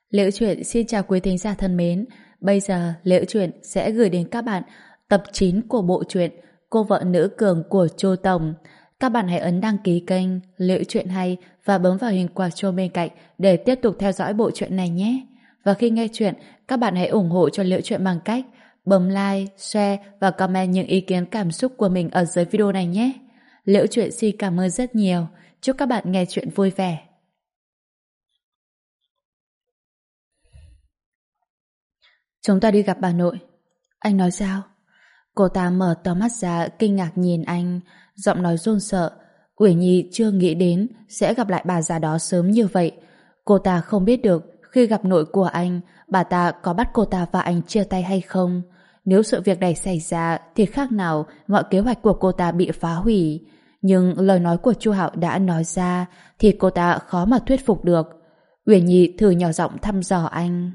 Liễu Chuyện xin chào quý thính giả thân mến. Bây giờ Liễu Chuyện sẽ gửi đến các bạn tập 9 của bộ truyện Cô vợ nữ cường của Chu Tổng. Các bạn hãy ấn đăng ký kênh Liễu Chuyện hay và bấm vào hình quả chuông bên cạnh để tiếp tục theo dõi bộ truyện này nhé. Và khi nghe chuyện, các bạn hãy ủng hộ cho Liễu Chuyện bằng cách bấm like, share và comment những ý kiến cảm xúc của mình ở dưới video này nhé. Liễu Chuyện xin cảm ơn rất nhiều. Chúc các bạn nghe chuyện vui vẻ. Chúng ta đi gặp bà nội. Anh nói sao? Cô ta mở to mắt ra kinh ngạc nhìn anh, giọng nói run sợ. Uyển Nhi chưa nghĩ đến sẽ gặp lại bà già đó sớm như vậy. Cô ta không biết được khi gặp nội của anh, bà ta có bắt cô ta và anh chia tay hay không. Nếu sự việc này xảy ra thì khác nào mọi kế hoạch của cô ta bị phá hủy. Nhưng lời nói của Chu Hạo đã nói ra thì cô ta khó mà thuyết phục được. Uyển Nhi thử nhỏ giọng thăm dò anh.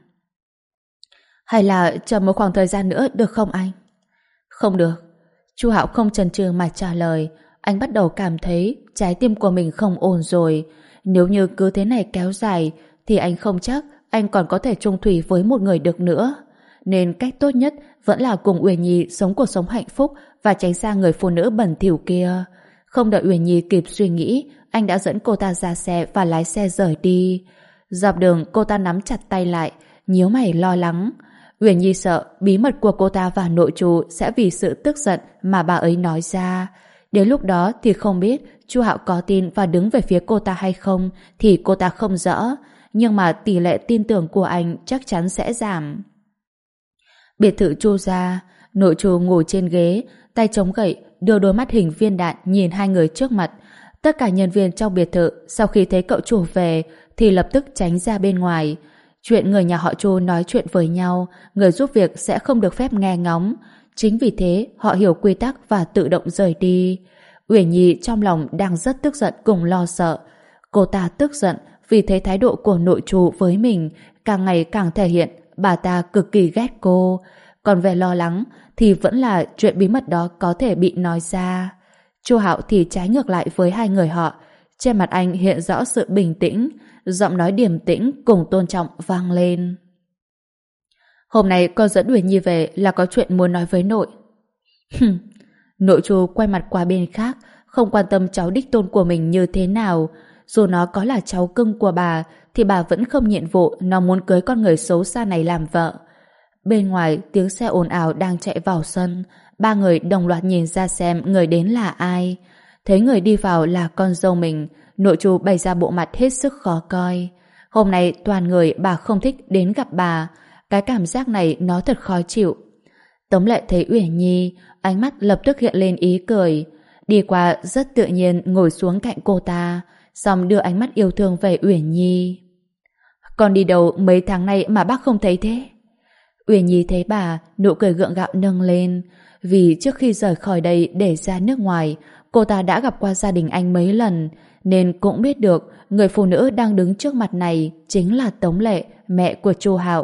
Hay là chờ một khoảng thời gian nữa được không anh? Không được. Chu Hạo không chần chừ mà trả lời. Anh bắt đầu cảm thấy trái tim của mình không ổn rồi. Nếu như cứ thế này kéo dài thì anh không chắc anh còn có thể chung thủy với một người được nữa. Nên cách tốt nhất vẫn là cùng Uyển Nhi sống cuộc sống hạnh phúc và tránh xa người phụ nữ bẩn thỉu kia. Không đợi Uyển Nhi kịp suy nghĩ, anh đã dẫn cô ta ra xe và lái xe rời đi. Dọc đường cô ta nắm chặt tay lại, nhíu mày lo lắng. Uyển Nhi sợ bí mật của cô ta và nội trù sẽ vì sự tức giận mà bà ấy nói ra. Đến lúc đó thì không biết Chu Hạo có tin và đứng về phía cô ta hay không thì cô ta không rõ. Nhưng mà tỷ lệ tin tưởng của anh chắc chắn sẽ giảm. Biệt thự Chu gia, nội trù ngồi trên ghế, tay chống gậy, đưa đôi mắt hình viên đạn nhìn hai người trước mặt. Tất cả nhân viên trong biệt thự sau khi thấy cậu chủ về thì lập tức tránh ra bên ngoài. Chuyện người nhà họ Chu nói chuyện với nhau, người giúp việc sẽ không được phép nghe ngóng. Chính vì thế, họ hiểu quy tắc và tự động rời đi. Uyển Nhi trong lòng đang rất tức giận cùng lo sợ. Cô ta tức giận vì thấy thái độ của nội trù với mình càng ngày càng thể hiện bà ta cực kỳ ghét cô. Còn về lo lắng thì vẫn là chuyện bí mật đó có thể bị nói ra. Chu Hạo thì trái ngược lại với hai người họ. Trên mặt anh hiện rõ sự bình tĩnh, giọng nói điềm tĩnh cùng tôn trọng vang lên. Hôm nay con dẫn Uyển Nhi về là có chuyện muốn nói với nội. Nội Chu quay mặt qua bên khác, không quan tâm cháu đích tôn của mình như thế nào. Dù nó có là cháu cưng của bà thì bà vẫn không nhiệm vụ nó muốn cưới con người xấu xa này làm vợ. Bên ngoài tiếng xe ồn ào đang chạy vào sân. Ba người đồng loạt nhìn ra xem người đến là ai. Thấy người đi vào là con dâu mình, nội trù bày ra bộ mặt hết sức khó coi. Hôm nay toàn người bà không thích đến gặp bà. Cái cảm giác này nó thật khó chịu. Tống Lệ thấy Uyển Nhi, ánh mắt lập tức hiện lên ý cười. Đi qua rất tự nhiên ngồi xuống cạnh cô ta, xong đưa ánh mắt yêu thương về Uyển Nhi. Con đi đâu mấy tháng nay mà bác không thấy thế? Uyển Nhi thấy bà, nụ cười gượng gạo nâng lên. Vì trước khi rời khỏi đây để ra nước ngoài, cô ta đã gặp qua gia đình anh mấy lần, nên cũng biết được người phụ nữ đang đứng trước mặt này chính là Tống Lệ, mẹ của Chu Hạo.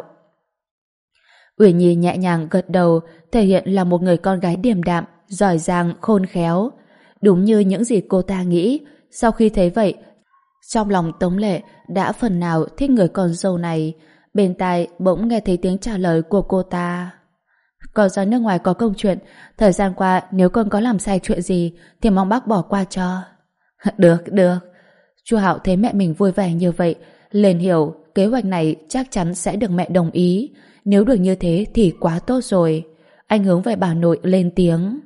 Uyển Nhi nhẹ nhàng gật đầu, thể hiện là một người con gái điềm đạm, giỏi giang, khôn khéo. Đúng như những gì cô ta nghĩ, sau khi thấy vậy, trong lòng Tống Lệ đã phần nào thích người con dâu này. Bên tai bỗng nghe thấy tiếng trả lời của cô ta. Con ra nước ngoài có công chuyện, thời gian qua nếu con có làm sai chuyện gì thì mong bác bỏ qua cho. Được, được. Chu Hạo thấy mẹ mình vui vẻ như vậy, liền hiểu kế hoạch này chắc chắn sẽ được mẹ đồng ý. Nếu được như thế thì quá tốt rồi. Anh hướng về bà nội lên tiếng.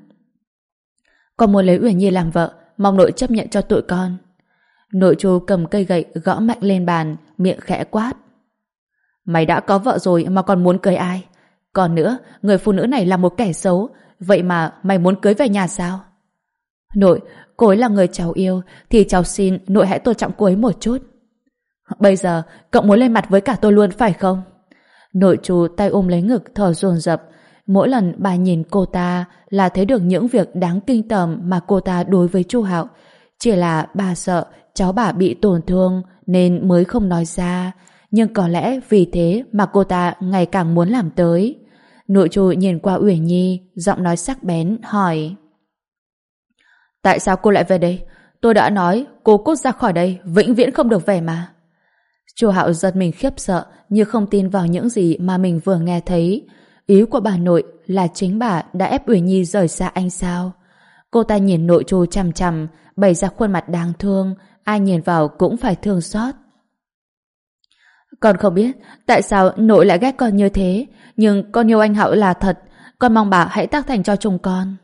Con muốn lấy Uyển Nhi làm vợ, mong nội chấp nhận cho tụi con. Nội Chu cầm cây gậy gõ mạnh lên bàn, miệng khẽ quát. Mày đã có vợ rồi mà còn muốn cưới ai? Còn nữa, người phụ nữ này là một kẻ xấu, vậy mà mày muốn cưới về nhà sao? Nội, cô ấy là người cháu yêu, thì cháu xin nội hãy tôn trọng cô ấy một chút. Bây giờ, cậu muốn lên mặt với cả tôi luôn phải không? Nội Chu tay ôm lấy ngực thở dồn dập. Mỗi lần bà nhìn cô ta là thấy được những việc đáng kinh tởm mà cô ta đối với Chu Hạo. Chỉ là bà sợ cháu bà bị tổn thương nên mới không nói ra. Nhưng có lẽ vì thế mà cô ta ngày càng muốn làm tới. Nội Chu nhìn qua Uyển Nhi, giọng nói sắc bén, hỏi. Tại sao cô lại về đây? Tôi đã nói cô cút ra khỏi đây, vĩnh viễn không được về mà. Chu Hạo giật mình khiếp sợ, như không tin vào những gì mà mình vừa nghe thấy. Ý của bà nội là chính bà đã ép Uyển Nhi rời xa anh sao? Cô ta nhìn nội Chu chằm chằm, bày ra khuôn mặt đáng thương, ai nhìn vào cũng phải thương xót. Con không biết tại sao nội lại ghét con như thế, nhưng con yêu anh Hạo là thật, con mong bà hãy tác thành cho chúng con.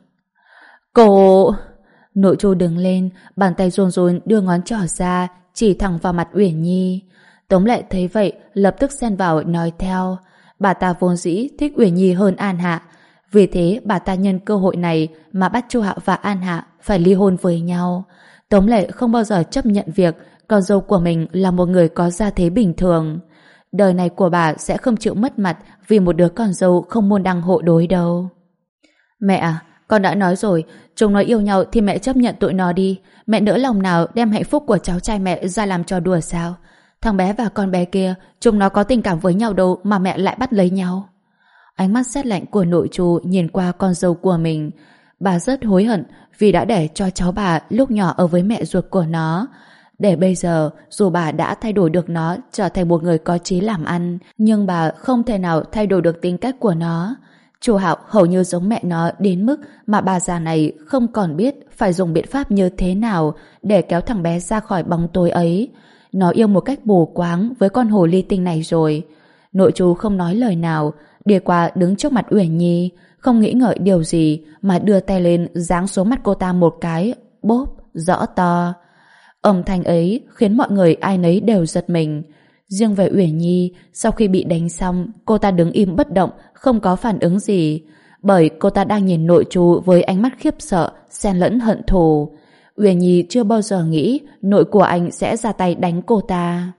Cô... Nội Chu đứng lên, bàn tay run run đưa ngón trỏ ra, chỉ thẳng vào mặt Uyển Nhi. Tống Lệ thấy vậy, lập tức xen vào nói theo. Bà ta vốn dĩ thích Uyển Nhi hơn An Hạ, vì thế bà ta nhân cơ hội này mà bắt Chu Hạo và An Hạ phải ly hôn với nhau. Tống Lệ không bao giờ chấp nhận việc con dâu của mình là một người có gia thế bình thường. Đời này của bà sẽ không chịu mất mặt vì một đứa con dâu không môn đăng hộ đối đâu. Mẹ à, con đã nói rồi, chúng nó yêu nhau thì mẹ chấp nhận tụi nó đi. Mẹ nỡ lòng nào đem hạnh phúc của cháu trai mẹ ra làm trò đùa sao? Thằng bé và con bé kia, chúng nó có tình cảm với nhau đâu mà mẹ lại bắt lấy nhau. Ánh mắt sét lạnh của nội Chu nhìn qua con dâu của mình. Bà rất hối hận vì đã để cho cháu bà lúc nhỏ ở với mẹ ruột của nó. Để bây giờ, dù bà đã thay đổi được nó trở thành một người có chí làm ăn, nhưng bà không thể nào thay đổi được tính cách của nó. Chu Hạo hầu như giống mẹ nó đến mức mà bà già này không còn biết phải dùng biện pháp như thế nào để kéo thằng bé ra khỏi bóng tối ấy. Nó yêu một cách mù quáng với con hồ ly tinh này rồi. Nội Chu không nói lời nào, đi qua đứng trước mặt Uyển Nhi, không nghĩ ngợi điều gì mà đưa tay lên giáng xuống mặt cô ta một cái, bốp, rõ to. Âm thanh ấy khiến mọi người ai nấy đều giật mình. Riêng về Uyển Nhi, sau khi bị đánh xong, cô ta đứng im bất động, không có phản ứng gì, bởi cô ta đang nhìn nội Chu với ánh mắt khiếp sợ, xen lẫn hận thù. Uyển Nhi chưa bao giờ nghĩ nội của anh sẽ ra tay đánh cô ta.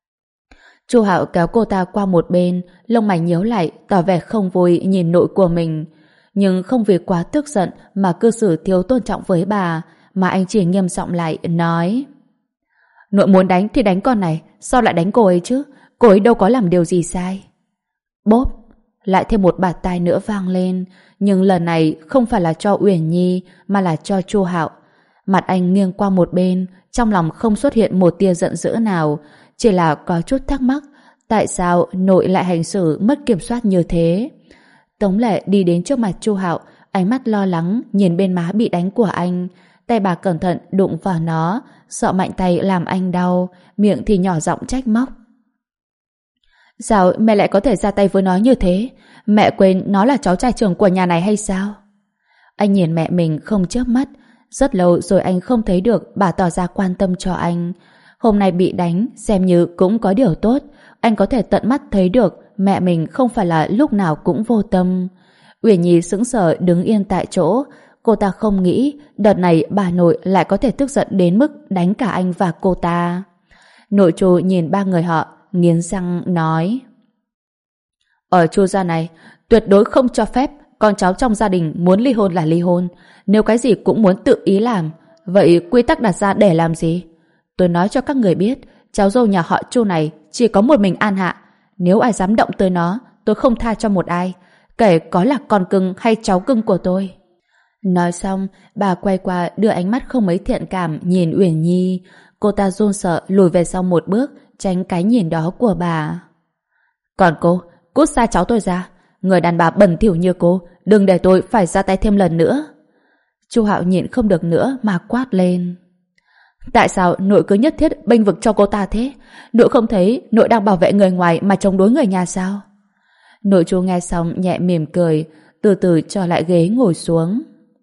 Chu Hạo kéo cô ta qua một bên, lông mày nhíu lại, tỏ vẻ không vui nhìn nội của mình, nhưng không vì quá tức giận mà cư xử thiếu tôn trọng với bà, mà anh chỉ nghiêm giọng lại nói: Nội muốn đánh thì đánh con này, sao lại đánh cô ấy chứ? Cô ấy đâu có làm điều gì sai. Bốp, lại thêm một bạt tai nữa vang lên, nhưng lần này không phải là cho Uyển Nhi mà là cho Chu Hạo. Mặt anh nghiêng qua một bên, trong lòng không xuất hiện một tia giận dữ nào, chỉ là có chút thắc mắc tại sao nội lại hành xử mất kiểm soát như thế. Tống Lệ đi đến trước mặt Chu Hạo, ánh mắt lo lắng nhìn bên má bị đánh của anh. Tay bà cẩn thận đụng vào nó, sợ mạnh tay làm anh đau, miệng thì nhỏ giọng trách móc. Sao mẹ lại có thể ra tay với nó như thế? Mẹ quên nó là cháu trai trưởng của nhà này hay sao? Anh nhìn mẹ mình không chớp mắt. Rất lâu rồi anh không thấy được bà tỏ ra quan tâm cho anh. Hôm nay bị đánh xem như cũng có điều tốt. Anh có thể tận mắt thấy được mẹ mình không phải là lúc nào cũng vô tâm. Uyển Nhi sững sờ đứng yên tại chỗ. Cô ta không nghĩ đợt này bà nội lại có thể tức giận đến mức đánh cả anh và cô ta. Nội Chu nhìn ba người họ, nghiến răng nói: Ở Chu gia này tuyệt đối không cho phép con cháu trong gia đình muốn ly hôn là ly hôn. Nếu cái gì cũng muốn tự ý làm, vậy quy tắc đặt ra để làm gì? Tôi nói cho các người biết, cháu dâu nhà họ Chu này chỉ có một mình An Hạ. Nếu ai dám động tới nó, tôi không tha cho một ai, kể có là con cưng hay cháu cưng của tôi. Nói xong, bà quay qua đưa ánh mắt không mấy thiện cảm nhìn Uyển Nhi. Cô ta run sợ lùi về sau một bước, tránh cái nhìn đó của bà. Còn cô, cút xa cháu tôi ra. Người đàn bà bẩn thỉu như cô, đừng để tôi phải ra tay thêm lần nữa. Chu Hạo nhịn không được nữa mà quát lên. Tại sao nội cứ nhất thiết bênh vực cho cô ta thế? Nội không thấy nội đang bảo vệ người ngoài mà chống đối người nhà sao? Nội Chu nghe xong nhẹ mỉm cười, từ từ trở lại ghế ngồi xuống.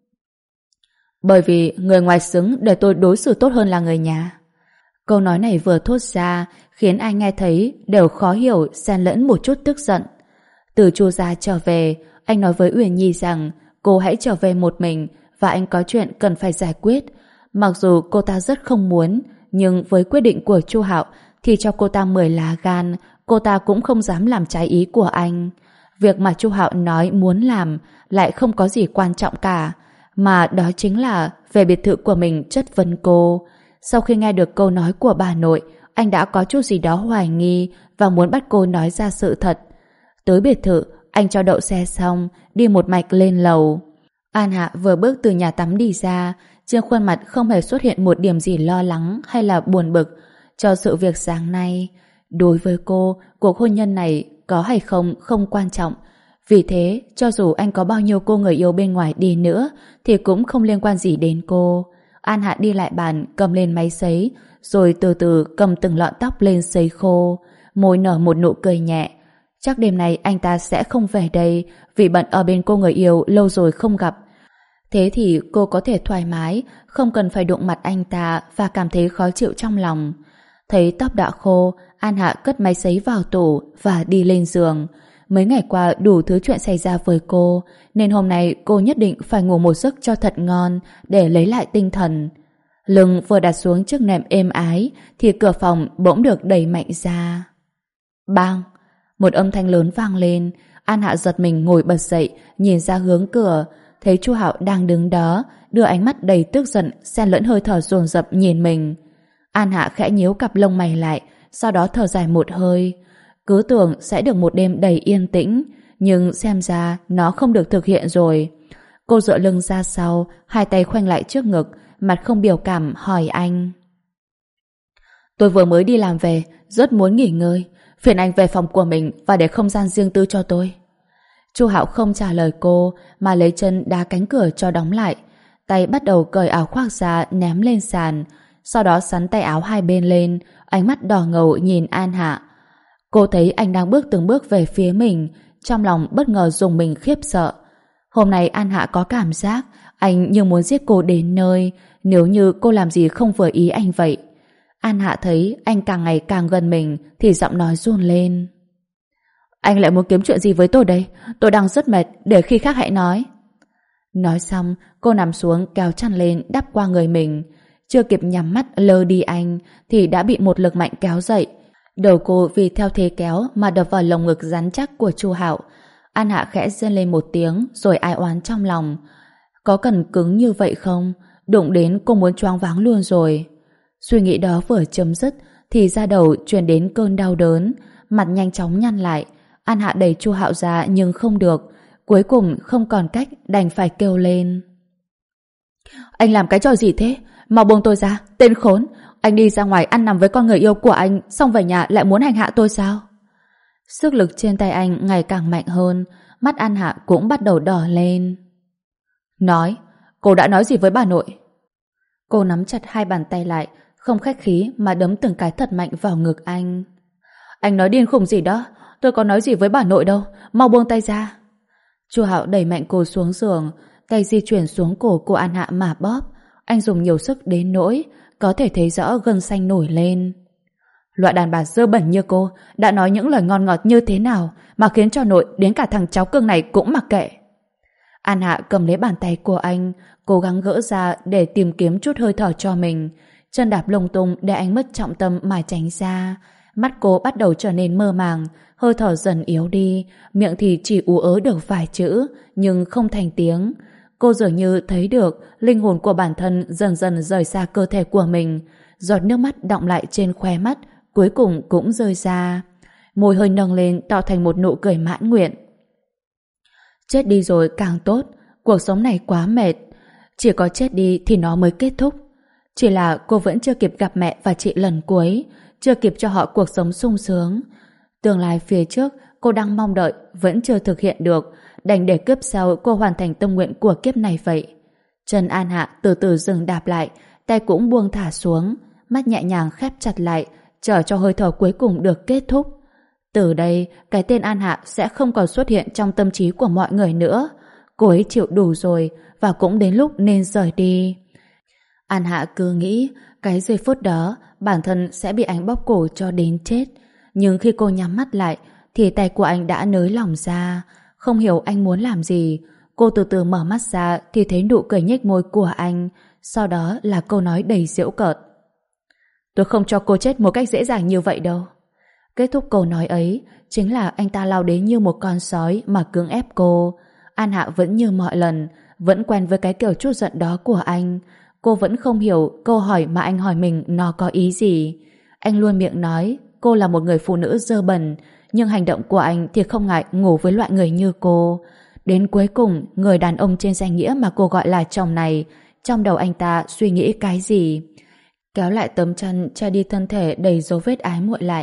Bởi vì người ngoài xứng để tôi đối xử tốt hơn là người nhà. Câu nói này vừa thốt ra khiến ai nghe thấy đều khó hiểu, xen lẫn một chút tức giận. Từ Chu gia trở về, anh nói với Uyển Nhi rằng cô hãy trở về một mình và anh có chuyện cần phải giải quyết. Mặc dù cô ta rất không muốn, nhưng với quyết định của Chu Hạo thì cho cô ta 10 lá gan, cô ta cũng không dám làm trái ý của anh. Việc mà Chu Hạo nói muốn làm lại không có gì quan trọng cả, mà đó chính là về biệt thự của mình chất vấn cô. Sau khi nghe được câu nói của bà nội, anh đã có chút gì đó hoài nghi và muốn bắt cô nói ra sự thật. Tới biệt thự, anh cho đậu xe xong, đi một mạch lên lầu. An Hạ vừa bước từ nhà tắm đi ra, trên khuôn mặt không hề xuất hiện một điểm gì lo lắng hay là buồn bực cho sự việc sáng nay. Đối với cô, cuộc hôn nhân này có hay không không quan trọng. Vì thế, cho dù anh có bao nhiêu cô người yêu bên ngoài đi nữa thì cũng không liên quan gì đến cô. An Hạ đi lại bàn, cầm lên máy sấy, rồi từ từ cầm từng lọn tóc lên sấy khô, môi nở một nụ cười nhẹ. Chắc đêm nay anh ta sẽ không về đây vì bận ở bên cô người yêu lâu rồi không gặp. Thế thì cô có thể thoải mái, không cần phải đụng mặt anh ta và cảm thấy khó chịu trong lòng. Thấy tóc đã khô, An Hạ cất máy sấy vào tủ và đi lên giường. Mấy ngày qua đủ thứ chuyện xảy ra với cô, nên hôm nay cô nhất định phải ngủ một giấc cho thật ngon để lấy lại tinh thần. Lưng vừa đặt xuống chiếc nệm êm ái thì cửa phòng bỗng được đẩy mạnh ra. Bang! Một âm thanh lớn vang lên. An Hạ giật mình ngồi bật dậy, nhìn ra hướng cửa, thấy Chu Hạo đang đứng đó, đưa ánh mắt đầy tức giận, xen lẫn hơi thở dồn dập nhìn mình. An Hạ khẽ nhíu cặp lông mày lại, sau đó thở dài một hơi. Cứ tưởng sẽ được một đêm đầy yên tĩnh, nhưng xem ra nó không được thực hiện rồi. Cô dựa lưng ra sau, hai tay khoanh lại trước ngực, mặt không biểu cảm hỏi anh. Tôi vừa mới đi làm về, rất muốn nghỉ ngơi. Phiền anh về phòng của mình và để không gian riêng tư cho tôi. Chu Hạo không trả lời cô mà lấy chân đá cánh cửa cho đóng lại. Tay bắt đầu cởi áo khoác ra ném lên sàn, sau đó xắn tay áo hai bên lên, ánh mắt đỏ ngầu nhìn An Hạ. Cô thấy anh đang bước từng bước về phía mình, trong lòng bất ngờ rùng mình khiếp sợ. Hôm nay An Hạ có cảm giác anh như muốn giết cô đến nơi nếu như cô làm gì không vừa ý anh vậy. An Hạ thấy anh càng ngày càng gần mình thì giọng nói run lên. Anh lại muốn kiếm chuyện gì với tôi đây? Tôi đang rất mệt, để khi khác hãy nói. Nói xong, cô nằm xuống kéo chăn lên đắp qua người mình. Chưa kịp nhắm mắt lơ đi anh thì đã bị một lực mạnh kéo dậy. Đầu cô vì theo thế kéo mà đập vào lồng ngực rắn chắc của Chu Hạo. An Hạ khẽ rên lên một tiếng rồi ai oán trong lòng. Có cần cứng như vậy không? Đụng đến cô muốn choáng váng luôn rồi. Suy nghĩ đó vừa chấm dứt thì da đầu truyền đến cơn đau đớn, mặt nhanh chóng nhăn lại. An Hạ đẩy Chu Hạo ra nhưng không được, cuối cùng không còn cách đành phải kêu lên. Anh làm cái trò gì thế? Mau buông tôi ra, tên khốn! Anh đi ra ngoài ăn nằm với con người yêu của anh, xong về nhà lại muốn hành hạ tôi sao? Sức lực trên tay anh ngày càng mạnh hơn, mắt An Hạ cũng bắt đầu đỏ lên. Nói, cô đã nói gì với bà nội? Cô nắm chặt hai bàn tay lại, không khách khí mà đấm từng cái thật mạnh vào ngực anh. Anh nói điên khùng gì đó? Tôi có nói gì với bà nội đâu, mau buông tay ra. Chu Hạo đẩy mạnh cô xuống giường, tay di chuyển xuống cổ cô An Hạ mà bóp. Anh dùng nhiều sức đến nỗi có thể thấy rõ gân xanh nổi lên. Loại đàn bà dơ bẩn như cô đã nói những lời ngon ngọt như thế nào mà khiến cho nội đến cả thằng cháu cưng này cũng mặc kệ. An Hạ cầm lấy bàn tay của anh, cố gắng gỡ ra để tìm kiếm chút hơi thở cho mình. Chân đạp lung tung để anh mất trọng tâm mà tránh ra. Mắt cô bắt đầu trở nên mơ màng, hơi thở dần yếu đi, miệng thì chỉ ú ớ được vài chữ, nhưng không thành tiếng. Cô dường như thấy được linh hồn của bản thân dần dần rời xa cơ thể của mình. Giọt nước mắt đọng lại trên khóe mắt, cuối cùng cũng rơi ra. Môi hơi nâng lên tạo thành một nụ cười mãn nguyện. Chết đi rồi càng tốt, cuộc sống này quá mệt. Chỉ có chết đi thì nó mới kết thúc. Chỉ là cô vẫn chưa kịp gặp mẹ và chị lần cuối, chưa kịp cho họ cuộc sống sung sướng. Tương lai phía trước cô đang mong đợi vẫn chưa thực hiện được, đành để kiếp sau cô hoàn thành tâm nguyện của kiếp này vậy. Chân An Hạ từ từ dừng đạp lại, tay cũng buông thả xuống, mắt nhẹ nhàng khép chặt lại, chờ cho hơi thở cuối cùng được kết thúc. Từ đây, cái tên An Hạ sẽ không còn xuất hiện trong tâm trí của mọi người nữa. Cô ấy chịu đủ rồi và cũng đến lúc nên rời đi. An Hạ cứ nghĩ cái giây phút đó bản thân sẽ bị anh bóp cổ cho đến chết. Nhưng khi cô nhắm mắt lại thì tay của anh đã nới lỏng ra. Không hiểu anh muốn làm gì. Cô từ từ mở mắt ra thì thấy nụ cười nhếch môi của anh. Sau đó là câu nói đầy giễu cợt. Tôi không cho cô chết một cách dễ dàng như vậy đâu. Kết thúc câu nói ấy chính là anh ta lao đến như một con sói mà cưỡng ép cô. An Hạ vẫn như mọi lần, vẫn quen với cái kiểu chút giận đó của anh. Cô vẫn không hiểu câu hỏi mà anh hỏi mình nó có ý gì. Anh luôn miệng nói cô là một người phụ nữ dơ bẩn, nhưng hành động của anh thì không ngại ngủ với loại người như cô. Đến cuối cùng, người đàn ông trên danh nghĩa mà cô gọi là chồng này, trong đầu anh ta suy nghĩ cái gì? Kéo lại tấm chăn che đi thân thể đầy dấu vết ái muội lại,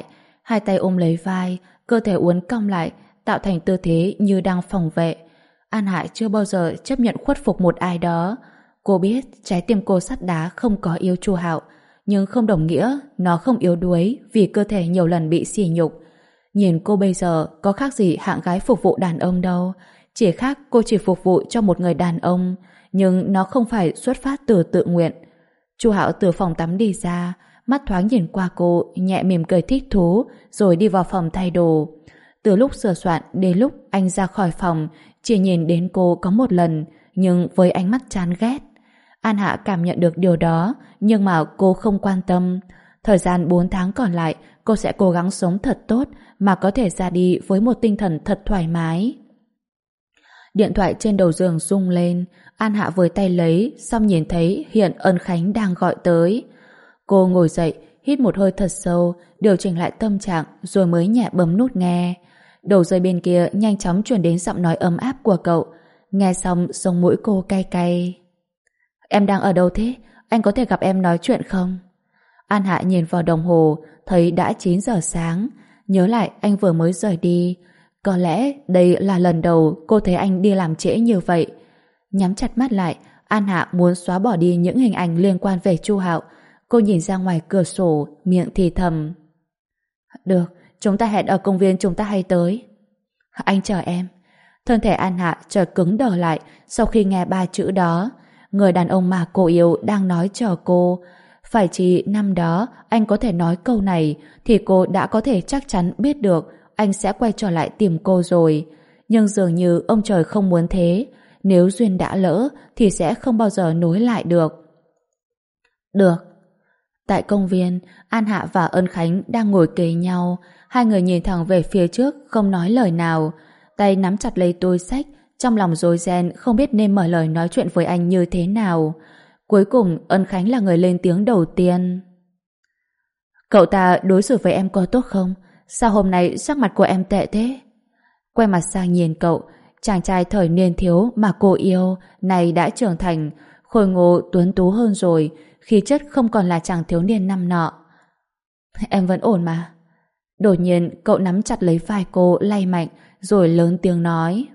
hai tay ôm lấy vai, cơ thể uốn cong lại, tạo thành tư thế như đang phòng vệ. An Hạ chưa bao giờ chấp nhận khuất phục một ai đó. Cô biết trái tim cô sắt đá không có yêu Chu Hạo, nhưng không đồng nghĩa nó không yếu đuối vì cơ thể nhiều lần bị sỉ nhục. Nhìn cô bây giờ có khác gì hạng gái phục vụ đàn ông đâu, chỉ khác cô chỉ phục vụ cho một người đàn ông, nhưng nó không phải xuất phát từ tự nguyện. Chu Hạo từ phòng tắm đi ra, mắt thoáng nhìn qua cô, nhẹ mỉm cười thích thú, rồi đi vào phòng thay đồ. Từ lúc sửa soạn đến lúc anh ra khỏi phòng, chỉ nhìn đến cô có một lần, nhưng với ánh mắt chán ghét. An Hạ cảm nhận được điều đó, nhưng mà cô không quan tâm. Thời gian 4 tháng còn lại, cô sẽ cố gắng sống thật tốt mà có thể ra đi với một tinh thần thật thoải mái. Điện thoại trên đầu giường rung lên, An Hạ với tay lấy, xong nhìn thấy hiện Ân Khánh đang gọi tới. Cô ngồi dậy, hít một hơi thật sâu, điều chỉnh lại tâm trạng rồi mới nhẹ bấm nút nghe. Đầu dây bên kia nhanh chóng truyền đến giọng nói ấm áp của cậu. Nghe xong sống mũi cô cay cay. Em đang ở đâu thế? Anh có thể gặp em nói chuyện không? An Hạ nhìn vào đồng hồ, thấy đã 9 giờ sáng. Nhớ lại anh vừa mới rời đi. Có lẽ đây là lần đầu cô thấy anh đi làm trễ như vậy. Nhắm chặt mắt lại, An Hạ muốn xóa bỏ đi những hình ảnh liên quan về Chu Hạo. Cô nhìn ra ngoài cửa sổ, miệng thì thầm. Được, chúng ta hẹn ở công viên chúng ta hay tới. Anh chờ em. Thân thể An Hạ chợt cứng đờ lại sau khi nghe 3 chữ đó. Người đàn ông mà cô yêu đang nói chờ cô. Phải chỉ năm đó anh có thể nói câu này thì cô đã có thể chắc chắn biết được anh sẽ quay trở lại tìm cô rồi. Nhưng dường như ông trời không muốn thế. Nếu duyên đã lỡ thì sẽ không bao giờ nối lại được. Được. Tại công viên, An Hạ và Ân Khánh đang ngồi kề nhau. Hai người nhìn thẳng về phía trước, không nói lời nào. Tay nắm chặt lấy túi xách, trong lòng rối ren không biết nên mở lời nói chuyện với anh như thế nào. Cuối cùng, Ân Khánh là người lên tiếng đầu tiên. Cậu ta đối xử với em có tốt không? Sao hôm nay sắc mặt của em tệ thế? Quay mặt sang nhìn cậu, chàng trai thời niên thiếu mà cô yêu, này đã trưởng thành, khôi ngô tuấn tú hơn rồi, khí chất không còn là chàng thiếu niên năm nọ. Em vẫn ổn mà. Đột nhiên cậu nắm chặt lấy vai cô lay mạnh rồi lớn tiếng nói.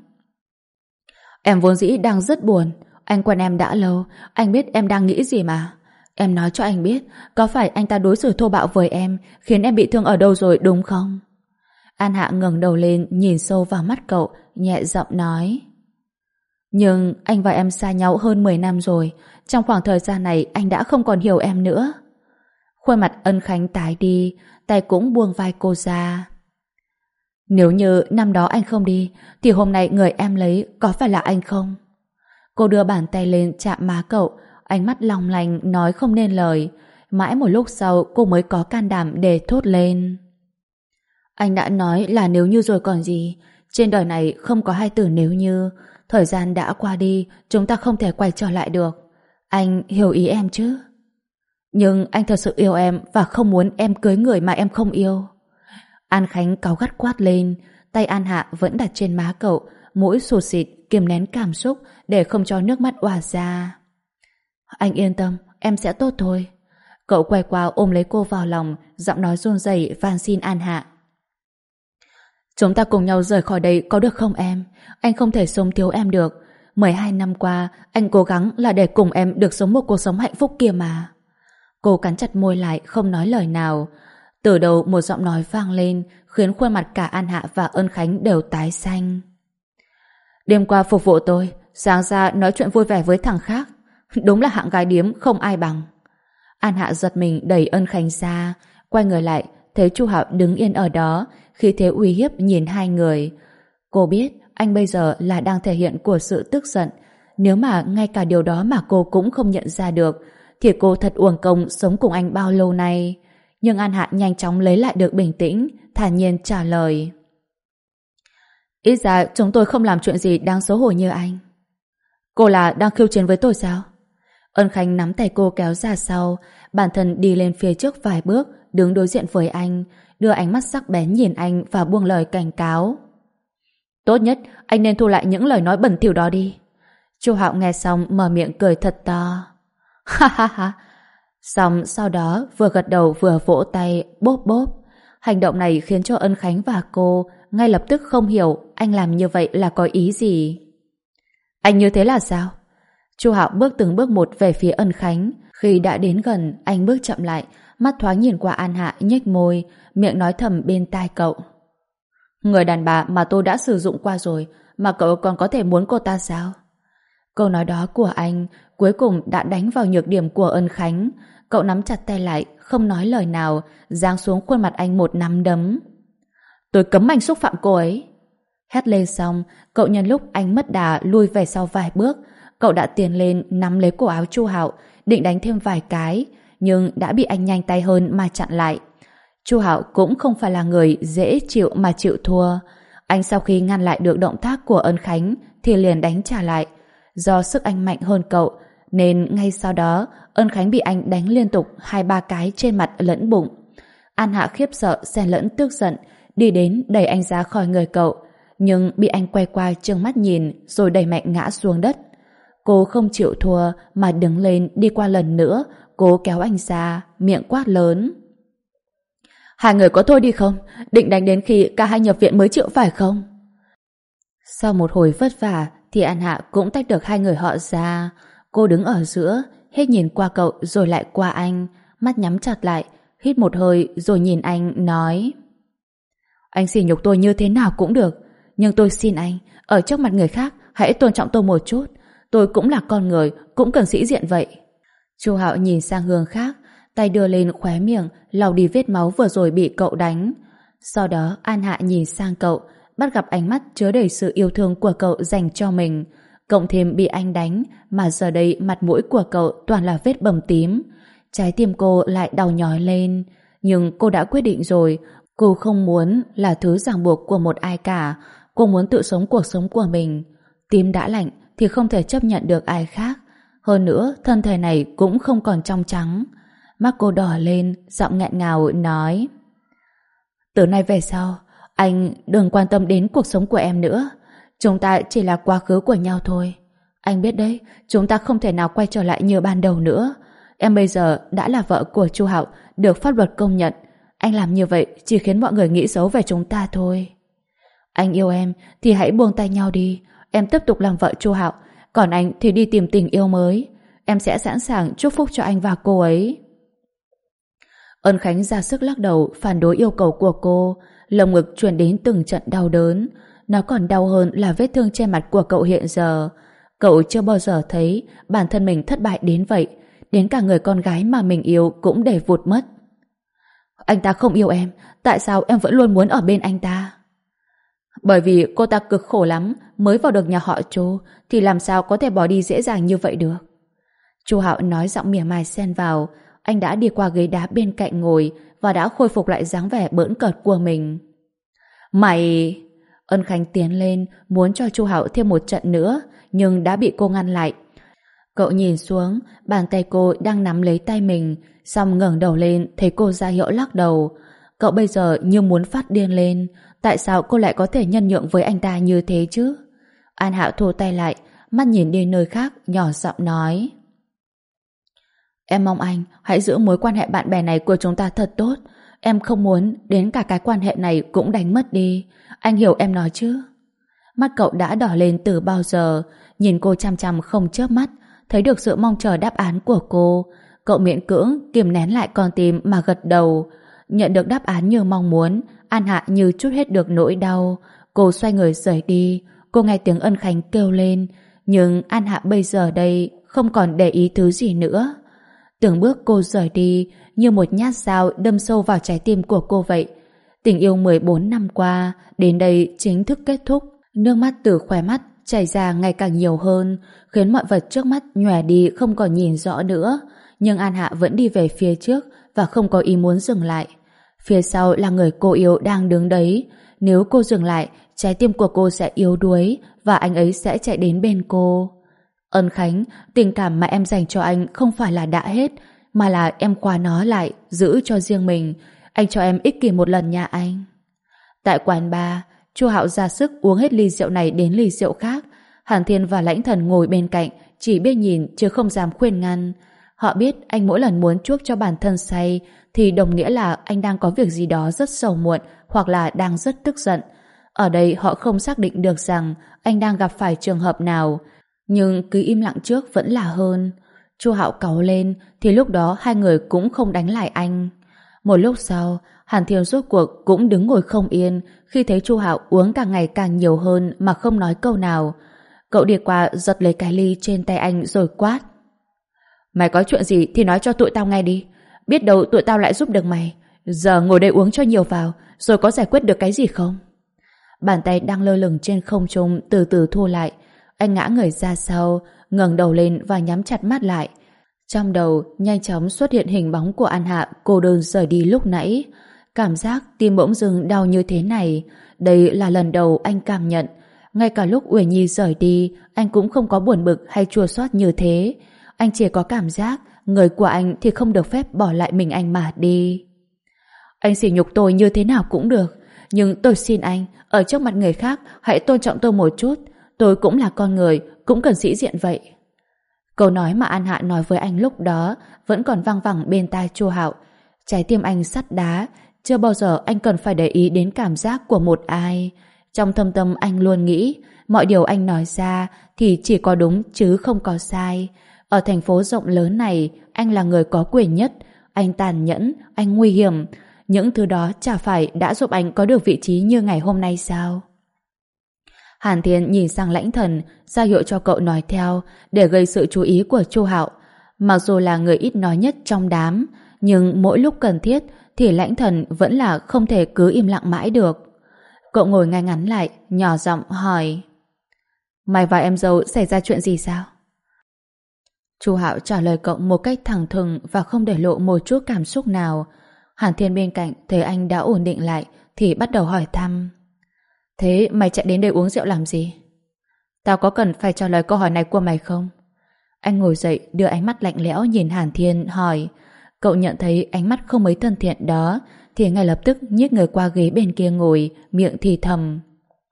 Em vốn dĩ đang rất buồn. Anh quen em đã lâu, anh biết em đang nghĩ gì mà. Em nói cho anh biết, có phải anh ta đối xử thô bạo với em khiến em bị thương ở đâu rồi đúng không? An Hạ ngẩng đầu lên nhìn sâu vào mắt cậu, nhẹ giọng nói. Nhưng anh và em xa nhau hơn 10 năm rồi. Trong khoảng thời gian này anh đã không còn hiểu em nữa. Khuôn mặt Ân Khánh tái đi, tay cũng buông vai cô ra. Nếu như năm đó anh không đi thì hôm nay người em lấy có phải là anh không? Cô đưa bàn tay lên chạm má cậu, ánh mắt long lanh nói không nên lời. Mãi một lúc sau cô mới có can đảm để thốt lên. Anh đã nói là nếu như rồi còn gì. Trên đời này không có hai từ nếu như. Thời gian đã qua đi, chúng ta không thể quay trở lại được. Anh hiểu ý em chứ? Nhưng anh thật sự yêu em và không muốn em cưới người mà em không yêu. An Khánh cáu gắt quát lên, tay An Hạ vẫn đặt trên má cậu, mũi sụt sịt kiềm nén cảm xúc để không cho nước mắt òa ra. Anh yên tâm, em sẽ tốt thôi. Cậu quay qua ôm lấy cô vào lòng, giọng nói run rẩy van xin An Hạ. Chúng ta cùng nhau rời khỏi đây có được không em? Anh không thể sống thiếu em được. 12 năm qua, anh cố gắng là để cùng em được sống một cuộc sống hạnh phúc kia mà. Cô cắn chặt môi lại không nói lời nào. Từ đầu một giọng nói vang lên khiến khuôn mặt cả An Hạ và Ân Khánh đều tái xanh. Đêm qua phục vụ tôi, sáng ra nói chuyện vui vẻ với thằng khác. Đúng là hạng gái điếm không ai bằng. An Hạ giật mình đẩy Ân Khánh ra, quay người lại thấy Chu Hạo đứng yên ở đó, khí thế uy hiếp nhìn hai người. Cô biết anh bây giờ là đang thể hiện của sự tức giận. Nếu mà ngay cả điều đó mà cô cũng không nhận ra được thì cô thật uổng công sống cùng anh bao lâu nay. Nhưng An Hạ nhanh chóng lấy lại được bình tĩnh, thản nhiên trả lời. Ít ra chúng tôi không làm chuyện gì đáng xấu hổ như anh. Cô là đang khiêu chiến với tôi sao? Ân Khánh nắm tay cô kéo ra sau, bản thân đi lên phía trước vài bước, đứng đối diện với anh, đưa ánh mắt sắc bén nhìn anh và buông lời cảnh cáo. Tốt nhất anh nên thu lại những lời nói bẩn thỉu đó đi. Chu Hạo nghe xong mở miệng cười thật to. Ha ha ha. Xong sau đó vừa gật đầu vừa vỗ tay bốp bốp. Hành động này khiến cho Ân Khánh và cô ngay lập tức không hiểu anh làm như vậy là có ý gì. Anh như thế là sao? Chu Hạo bước từng bước một về phía Ân Khánh. Khi đã đến gần, anh bước chậm lại, mắt thoáng nhìn qua An Hạ, nhếch môi, miệng nói thầm bên tai cậu. Người đàn bà mà tôi đã sử dụng qua rồi, mà cậu còn có thể muốn cô ta sao? Câu nói đó của anh cuối cùng đã đánh vào nhược điểm của Ân Khánh. Cậu nắm chặt tay lại, không nói lời nào, giáng xuống khuôn mặt anh một nắm đấm. Tôi cấm anh xúc phạm cô ấy. Hét lên xong, cậu nhân lúc anh mất đà lui về sau vài bước. Cậu đã tiến lên nắm lấy cổ áo Chu Hạo, định đánh thêm vài cái, nhưng đã bị anh nhanh tay hơn mà chặn lại. Chu Hạo cũng không phải là người dễ chịu mà chịu thua. Anh sau khi ngăn lại được động tác của Ân Khánh thì liền đánh trả lại. Do sức anh mạnh hơn cậu, nên ngay sau đó Ân Khánh bị anh đánh liên tục 2-3 cái trên mặt lẫn bụng. An Hạ khiếp sợ xen lẫn tức giận, đi đến đẩy anh ra khỏi người cậu, nhưng bị anh quay qua trừng mắt nhìn rồi đẩy mạnh ngã xuống đất. Cô không chịu thua mà đứng lên đi qua lần nữa, cố kéo anh ra, miệng quát lớn. Hai người có thôi đi không? Định đánh đến khi cả hai nhập viện mới chịu phải không? Sau một hồi vất vả thì An Hạ cũng tách được hai người họ ra. Cô đứng ở giữa, hết nhìn qua cậu rồi lại qua anh, mắt nhắm chặt lại, hít một hơi rồi nhìn anh nói: Anh sỉ nhục tôi như thế nào cũng được, nhưng tôi xin anh, ở trước mặt người khác hãy tôn trọng tôi một chút. Tôi cũng là con người, cũng cần sĩ diện vậy. Chu Hạo nhìn sang hướng khác, tay đưa lên khóe miệng lau đi vết máu vừa rồi bị cậu đánh. Sau đó An Hạ nhìn sang cậu, bắt gặp ánh mắt chứa đầy sự yêu thương của cậu dành cho mình. Cộng thêm bị anh đánh mà giờ đây mặt mũi của cậu toàn là vết bầm tím. Trái tim cô lại đau nhói lên. Nhưng cô đã quyết định rồi, cô không muốn là thứ ràng buộc của một ai cả. Cô muốn tự sống cuộc sống của mình. Tim đã lạnh thì không thể chấp nhận được ai khác. Hơn nữa, thân thể này cũng không còn trong trắng. Mắt cô đỏ lên, giọng nghẹn ngào nói: Từ nay về sau, anh đừng quan tâm đến cuộc sống của em nữa. Chúng ta chỉ là quá khứ của nhau thôi. Anh biết đấy, chúng ta không thể nào quay trở lại như ban đầu nữa. Em bây giờ đã là vợ của Chu Hạo, được pháp luật công nhận. Anh làm như vậy chỉ khiến mọi người nghĩ xấu về chúng ta thôi. Anh yêu em thì hãy buông tay nhau đi. Em tiếp tục làm vợ Chu Hạo, còn anh thì đi tìm tình yêu mới. Em sẽ sẵn sàng chúc phúc cho anh và cô ấy. Ân Khánh ra sức lắc đầu phản đối yêu cầu của cô. Lồng ngực truyền đến từng trận đau đớn. Nó còn đau hơn là vết thương trên mặt của cậu hiện giờ. Cậu chưa bao giờ thấy bản thân mình thất bại đến vậy. Đến cả người con gái mà mình yêu cũng để vụt mất. Anh ta không yêu em, tại sao em vẫn luôn muốn ở bên anh ta? Bởi vì cô ta cực khổ lắm mới vào được nhà họ Chu, thì làm sao có thể bỏ đi dễ dàng như vậy được. Chu Hạo nói giọng mỉa mai xen vào. Anh đã đi qua ghế đá bên cạnh ngồi và đã khôi phục lại dáng vẻ bỡn cợt của mình. Mày... Ân Khánh tiến lên muốn cho Chu Hạo thêm một trận nữa, nhưng đã bị cô ngăn lại. Cậu nhìn xuống, bàn tay cô đang nắm lấy tay mình, xong ngẩng đầu lên thấy cô ra hiệu lắc đầu. Cậu bây giờ như muốn phát điên lên. Tại sao cô lại có thể nhân nhượng với anh ta như thế chứ? An Hạ thu tay lại, mắt nhìn đi nơi khác, nhỏ giọng nói: Em mong anh hãy giữ mối quan hệ bạn bè này của chúng ta thật tốt. Em không muốn đến cả cái quan hệ này cũng đánh mất đi. Anh hiểu em nói chứ? Mắt cậu đã đỏ lên từ bao giờ. Nhìn cô chăm chăm không chớp mắt, thấy được sự mong chờ đáp án của cô. Cậu miễn cưỡng kìm nén lại con tim mà gật đầu. Nhận được đáp án như mong muốn, An Hạ như trút hết được nỗi đau. Cô xoay người rời đi. Cô nghe tiếng Ân Khánh kêu lên, nhưng An Hạ bây giờ đây không còn để ý thứ gì nữa. Từng bước cô rời đi như một nhát dao đâm sâu vào trái tim của cô vậy. Tình yêu 14 năm qua đến đây chính thức kết thúc. Nước mắt từ khóe mắt chảy ra ngày càng nhiều hơn, khiến mọi vật trước mắt nhòe đi không còn nhìn rõ nữa. Nhưng An Hạ vẫn đi về phía trước và không có ý muốn dừng lại. Phía sau là người cô yêu đang đứng đấy. Nếu cô dừng lại, trái tim của cô sẽ yếu đuối và anh ấy sẽ chạy đến bên cô. Ân Khánh, tình cảm mà em dành cho anh không phải là đã hết, mà là em khóa nó lại, giữ cho riêng mình. Anh cho em ích kỷ một lần nha anh. Tại quán bar, Chu Hạo ra sức uống hết ly rượu này đến ly rượu khác. Hàn Thiên và Lãnh Thần ngồi bên cạnh, chỉ biết nhìn chứ không dám khuyên ngăn. Họ biết anh mỗi lần muốn chuốc cho bản thân say thì đồng nghĩa là anh đang có việc gì đó rất sầu muộn hoặc là đang rất tức giận. Ở đây họ không xác định được rằng anh đang gặp phải trường hợp nào, nhưng cứ im lặng trước vẫn là hơn. Chu Hạo cáu lên thì lúc đó hai người cũng không đánh lại anh. Một lúc sau, Hàn Thiên rốt cuộc cũng đứng ngồi không yên khi thấy Chu Hạo uống càng ngày càng nhiều hơn mà không nói câu nào. Cậu đi qua giật lấy cái ly trên tay anh rồi quát: Mày có chuyện gì thì nói cho tụi tao nghe đi. Biết đâu tụi tao lại giúp được mày. Giờ ngồi đây uống cho nhiều vào, rồi có giải quyết được cái gì không? Bàn tay đang lơ lửng trên không trung từ từ thu lại. Anh ngã người ra sau, ngẩng đầu lên và nhắm chặt mắt lại. Trong đầu nhanh chóng xuất hiện hình bóng của An Hạ cô đơn rời đi lúc nãy. Cảm giác tim bỗng dưng đau như thế này, đây là lần đầu anh cảm nhận. Ngay cả lúc Uyển Nhi rời đi, anh cũng không có buồn bực hay chua xót như thế. Anh chỉ có cảm giác người của anh thì không được phép bỏ lại mình anh mà đi. Anh sỉ nhục tôi như thế nào cũng được, nhưng tôi xin anh, ở trước mặt người khác hãy tôn trọng tôi một chút. Tôi cũng là con người, cũng cần sĩ diện vậy. Câu nói mà An Hạ nói với anh lúc đó vẫn còn văng vẳng bên tai Chu Hạo. Trái tim anh sắt đá, chưa bao giờ anh cần phải để ý đến cảm giác của một ai. Trong thâm tâm anh luôn nghĩ mọi điều anh nói ra thì chỉ có đúng chứ không có sai. Ở thành phố rộng lớn này, anh là người có quyền nhất. Anh tàn nhẫn, anh nguy hiểm. Những thứ đó chả phải đã giúp anh có được vị trí như ngày hôm nay sao? Hàn Thiên nhìn sang Lãnh Thần, ra hiệu cho cậu nói theo để gây sự chú ý của Chu Hạo. Mặc dù là người ít nói nhất trong đám, nhưng mỗi lúc cần thiết thì Lãnh Thần vẫn là không thể cứ im lặng mãi được. Cậu ngồi ngay ngắn lại, nhỏ giọng hỏi: Mày và em dâu xảy ra chuyện gì sao? Chu Hạo trả lời cậu một cách thẳng thừng và không để lộ một chút cảm xúc nào. Hàn Thiên bên cạnh thấy anh đã ổn định lại thì bắt đầu hỏi thăm: Thế mày chạy đến đây uống rượu làm gì? Tao có cần phải trả lời câu hỏi này của mày không? Anh ngồi dậy đưa ánh mắt lạnh lẽo nhìn Hàn Thiên hỏi. Cậu nhận thấy ánh mắt không mấy thân thiện đó thì ngay lập tức nhích người qua ghế bên kia ngồi, miệng thì thầm: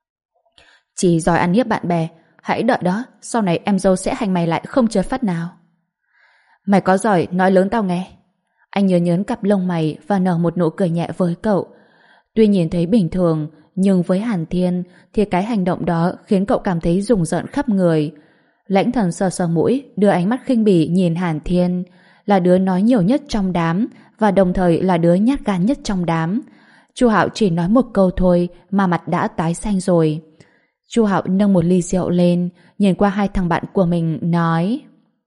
Chỉ giỏi ăn hiếp bạn bè, hãy đợi đó, sau này em dâu sẽ hành mày lại không chớt phát nào. Mày có giỏi nói lớn tao nghe. Anh nhớ nhớn cặp lông mày và nở một nụ cười nhẹ với cậu. Tuy nhìn thấy bình thường, nhưng với Hàn Thiên thì cái hành động đó khiến cậu cảm thấy rùng rợn khắp người. Lãnh Thần sờ sờ mũi, đưa ánh mắt khinh bỉ nhìn Hàn Thiên, là đứa nói nhiều nhất trong đám và đồng thời là đứa nhát gan nhất trong đám. Chu Hạo chỉ nói một câu thôi mà mặt đã tái xanh rồi. Chu Hạo nâng một ly rượu lên, nhìn qua hai thằng bạn của mình nói: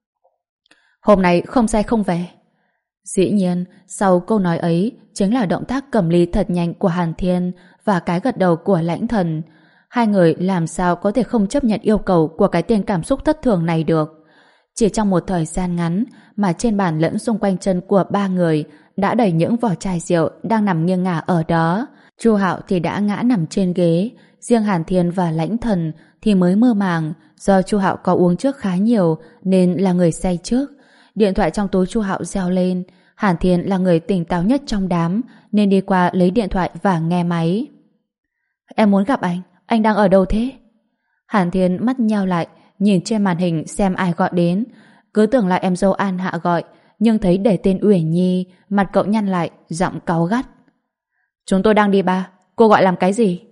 Hôm nay không say không về. Dĩ nhiên, sau câu nói ấy chính là động tác cầm ly thật nhanh của Hàn Thiên và cái gật đầu của Lãnh Thần. Hai người làm sao có thể không chấp nhận yêu cầu của cái tên cảm xúc thất thường này được. Chỉ trong một thời gian ngắn mà trên bàn lẫn xung quanh chân của ba người đã đầy những vỏ chai rượu đang nằm nghiêng ngả ở đó. Chu Hạo thì đã ngã nằm trên ghế, riêng Hàn Thiên và Lãnh Thần thì mới mơ màng, do Chu Hạo có uống trước khá nhiều nên là người say trước. Điện thoại trong túi Chu Hạo reo lên. Hàn Thiên là người tỉnh táo nhất trong đám nên đi qua lấy điện thoại và nghe máy. Em muốn gặp anh đang ở đâu thế? Hàn Thiên mắt nheo lại, nhìn trên màn hình xem ai gọi đến. Cứ tưởng là em dâu An Hạ gọi, nhưng thấy để tên Uyển Nhi, mặt cậu nhăn lại, giọng cáu gắt: Chúng tôi đang đi ba, cô gọi làm cái gì?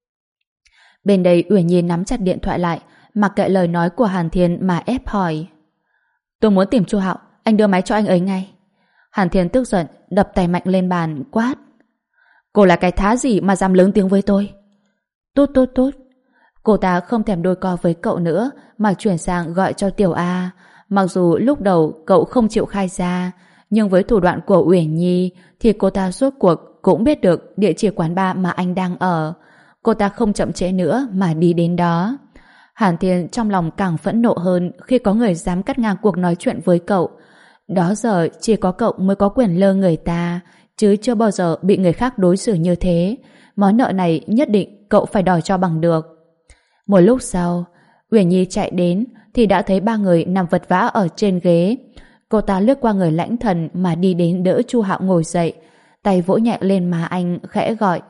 Bên đây Uyển Nhi nắm chặt điện thoại lại, mặc kệ lời nói của Hàn Thiên mà ép hỏi: Tôi muốn tìm Chu Hạo, anh đưa máy cho anh ấy ngay. Hàn Thiên tức giận, đập tay mạnh lên bàn, quát: Cô là cái thá gì mà dám lớn tiếng với tôi? Tút tút tút. Cô ta không thèm đôi co với cậu nữa mà chuyển sang gọi cho Tiểu A. Mặc dù lúc đầu cậu không chịu khai ra, nhưng với thủ đoạn của Uyển Nhi thì cô ta rốt cuộc cũng biết được địa chỉ quán bar mà anh đang ở. Cô ta không chậm trễ nữa mà đi đến đó. Hàn Thiên trong lòng càng phẫn nộ hơn khi có người dám cắt ngang cuộc nói chuyện với cậu. Đó giờ chỉ có cậu mới có quyền lơ người ta, chứ chưa bao giờ bị người khác đối xử như thế. Món nợ này nhất định cậu phải đòi cho bằng được. Một lúc sau, Uyển Nhi chạy đến thì đã thấy ba người nằm vật vã ở trên ghế. Cô ta lướt qua người Lãnh Thần mà đi đến đỡ Chu Hạo ngồi dậy, tay vỗ nhẹ lên má anh, khẽ gọi: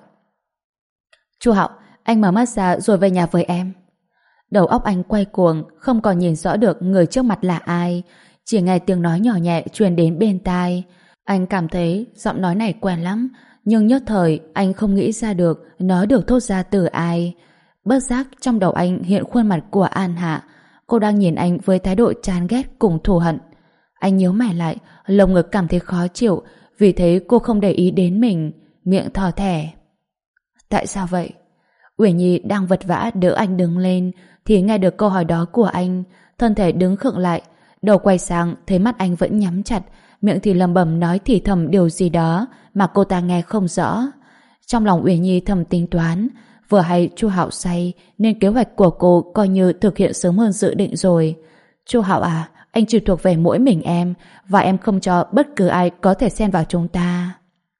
Chu Hạo, anh mở mắt ra rồi về nhà với em. Đầu óc anh quay cuồng, không còn nhìn rõ được người trước mặt là ai. Chỉ nghe tiếng nói nhỏ nhẹ truyền đến bên tai. Anh cảm thấy giọng nói này quen lắm, nhưng nhất thời anh không nghĩ ra được nó được thốt ra từ ai. Bất giác trong đầu anh hiện khuôn mặt của An Hạ. Cô đang nhìn anh với thái độ chán ghét cùng thù hận. Anh nhíu mày lại, lồng ngực cảm thấy khó chịu, vì thế cô không để ý đến mình, miệng thò thẻ. Tại sao vậy? Uyển Nhi đang vật vã đỡ anh đứng lên thì nghe được câu hỏi đó của anh, thân thể đứng khựng lại, đầu quay sang thấy mắt anh vẫn nhắm chặt, miệng thì lẩm bẩm nói thì thầm điều gì đó mà cô ta nghe không rõ. Trong lòng Uyển Nhi thầm tính toán, vừa hay Chu Hạo say nên kế hoạch của cô coi như thực hiện sớm hơn dự định rồi. Chu Hạo à, anh chỉ thuộc về mỗi mình em, và em không cho bất cứ ai có thể xen vào chúng ta.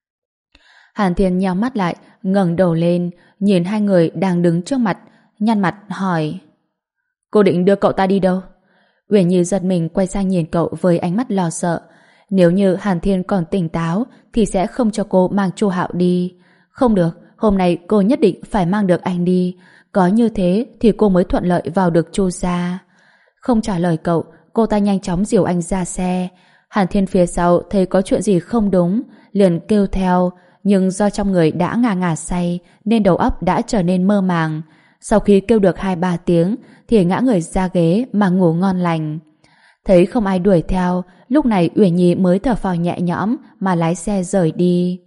Hàn Thiên nheo mắt lại, ngẩng đầu lên, nhìn hai người đang đứng trước mặt, nhăn mặt hỏi: Cô định đưa cậu ta đi đâu? Uyển Nhi giật mình quay sang nhìn cậu với ánh mắt lo sợ. Nếu như Hàn Thiên còn tỉnh táo thì sẽ không cho cô mang Chu Hạo đi. Không được, hôm nay cô nhất định phải mang được anh đi. Có như thế thì cô mới thuận lợi vào được Chu gia. Không trả lời cậu, cô ta nhanh chóng dìu anh ra xe. Hàn Thiên phía sau thấy có chuyện gì không đúng, liền kêu theo, nhưng do trong người đã ngà ngà say nên đầu óc đã trở nên mơ màng. Sau khi kêu được 2-3 tiếng thì ngã người ra ghế mà ngủ ngon lành. Thấy không ai đuổi theo, lúc này Uyển Nhi mới thở phào nhẹ nhõm mà lái xe rời đi.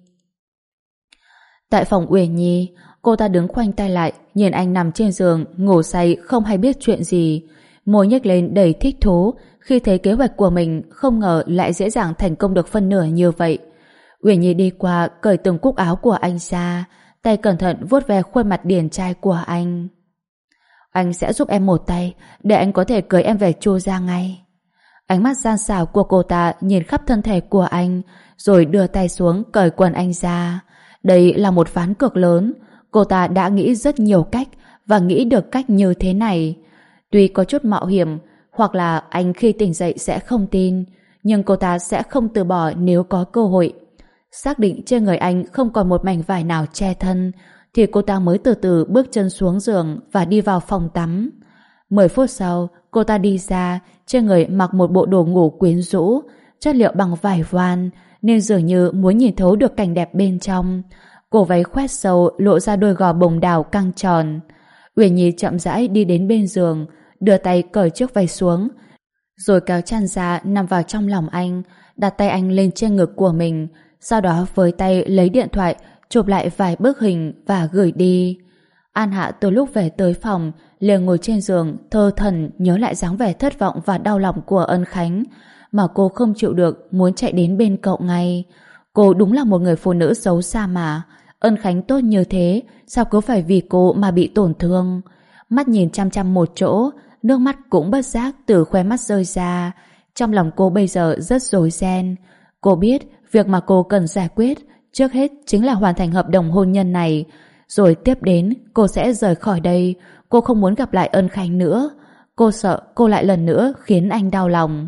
Tại phòng Uyển Nhi, cô ta đứng khoanh tay lại, nhìn anh nằm trên giường ngủ say không hay biết chuyện gì, môi nhếch lên đầy thích thú khi thấy kế hoạch của mình không ngờ lại dễ dàng thành công được phân nửa như vậy. Uyển Nhi đi qua cởi từng cúc áo của anh ra, tay cẩn thận vuốt ve khuôn mặt điển trai của anh. Anh sẽ giúp em một tay để anh có thể cưới em về Chu gia ngay. Ánh mắt gian xảo của cô ta nhìn khắp thân thể của anh, rồi đưa tay xuống cởi quần anh ra. Đây là một ván cược lớn. Cô ta đã nghĩ rất nhiều cách và nghĩ được cách như thế này. Tuy có chút mạo hiểm, hoặc là anh khi tỉnh dậy sẽ không tin, nhưng cô ta sẽ không từ bỏ nếu có cơ hội. Xác định trên người anh không còn một mảnh vải nào che thân, thì cô ta mới từ từ bước chân xuống giường và đi vào phòng tắm. 10 phút sau, cô ta đi ra, trên người mặc một bộ đồ ngủ quyến rũ, chất liệu bằng vải voan, nên dường như muốn nhìn thấu được cảnh đẹp bên trong. Cổ váy khoét sâu lộ ra đôi gò bồng đào căng tròn. Uyển Nhi chậm rãi đi đến bên giường, đưa tay cởi chiếc váy xuống, rồi kéo chăn ra nằm vào trong lòng anh, đặt tay anh lên trên ngực của mình, sau đó với tay lấy điện thoại chụp lại vài bức hình và gửi đi. An Hạ từ lúc về tới phòng liền ngồi trên giường thơ thẩn nhớ lại dáng vẻ thất vọng và đau lòng của Ân Khánh, mà cô không chịu được muốn chạy đến bên cậu ngay. Cô đúng là một người phụ nữ xấu xa mà. Ân Khánh tốt như thế, sao cứ phải vì cô mà bị tổn thương? Mắt nhìn chăm chăm một chỗ, nước mắt cũng bất giác từ khóe mắt rơi ra. Trong lòng cô bây giờ rất rối ren. Cô biết việc mà cô cần giải quyết trước hết chính là hoàn thành hợp đồng hôn nhân này, rồi tiếp đến cô sẽ rời khỏi đây. Cô không muốn gặp lại Ân Khánh nữa. Cô sợ cô lại lần nữa khiến anh đau lòng.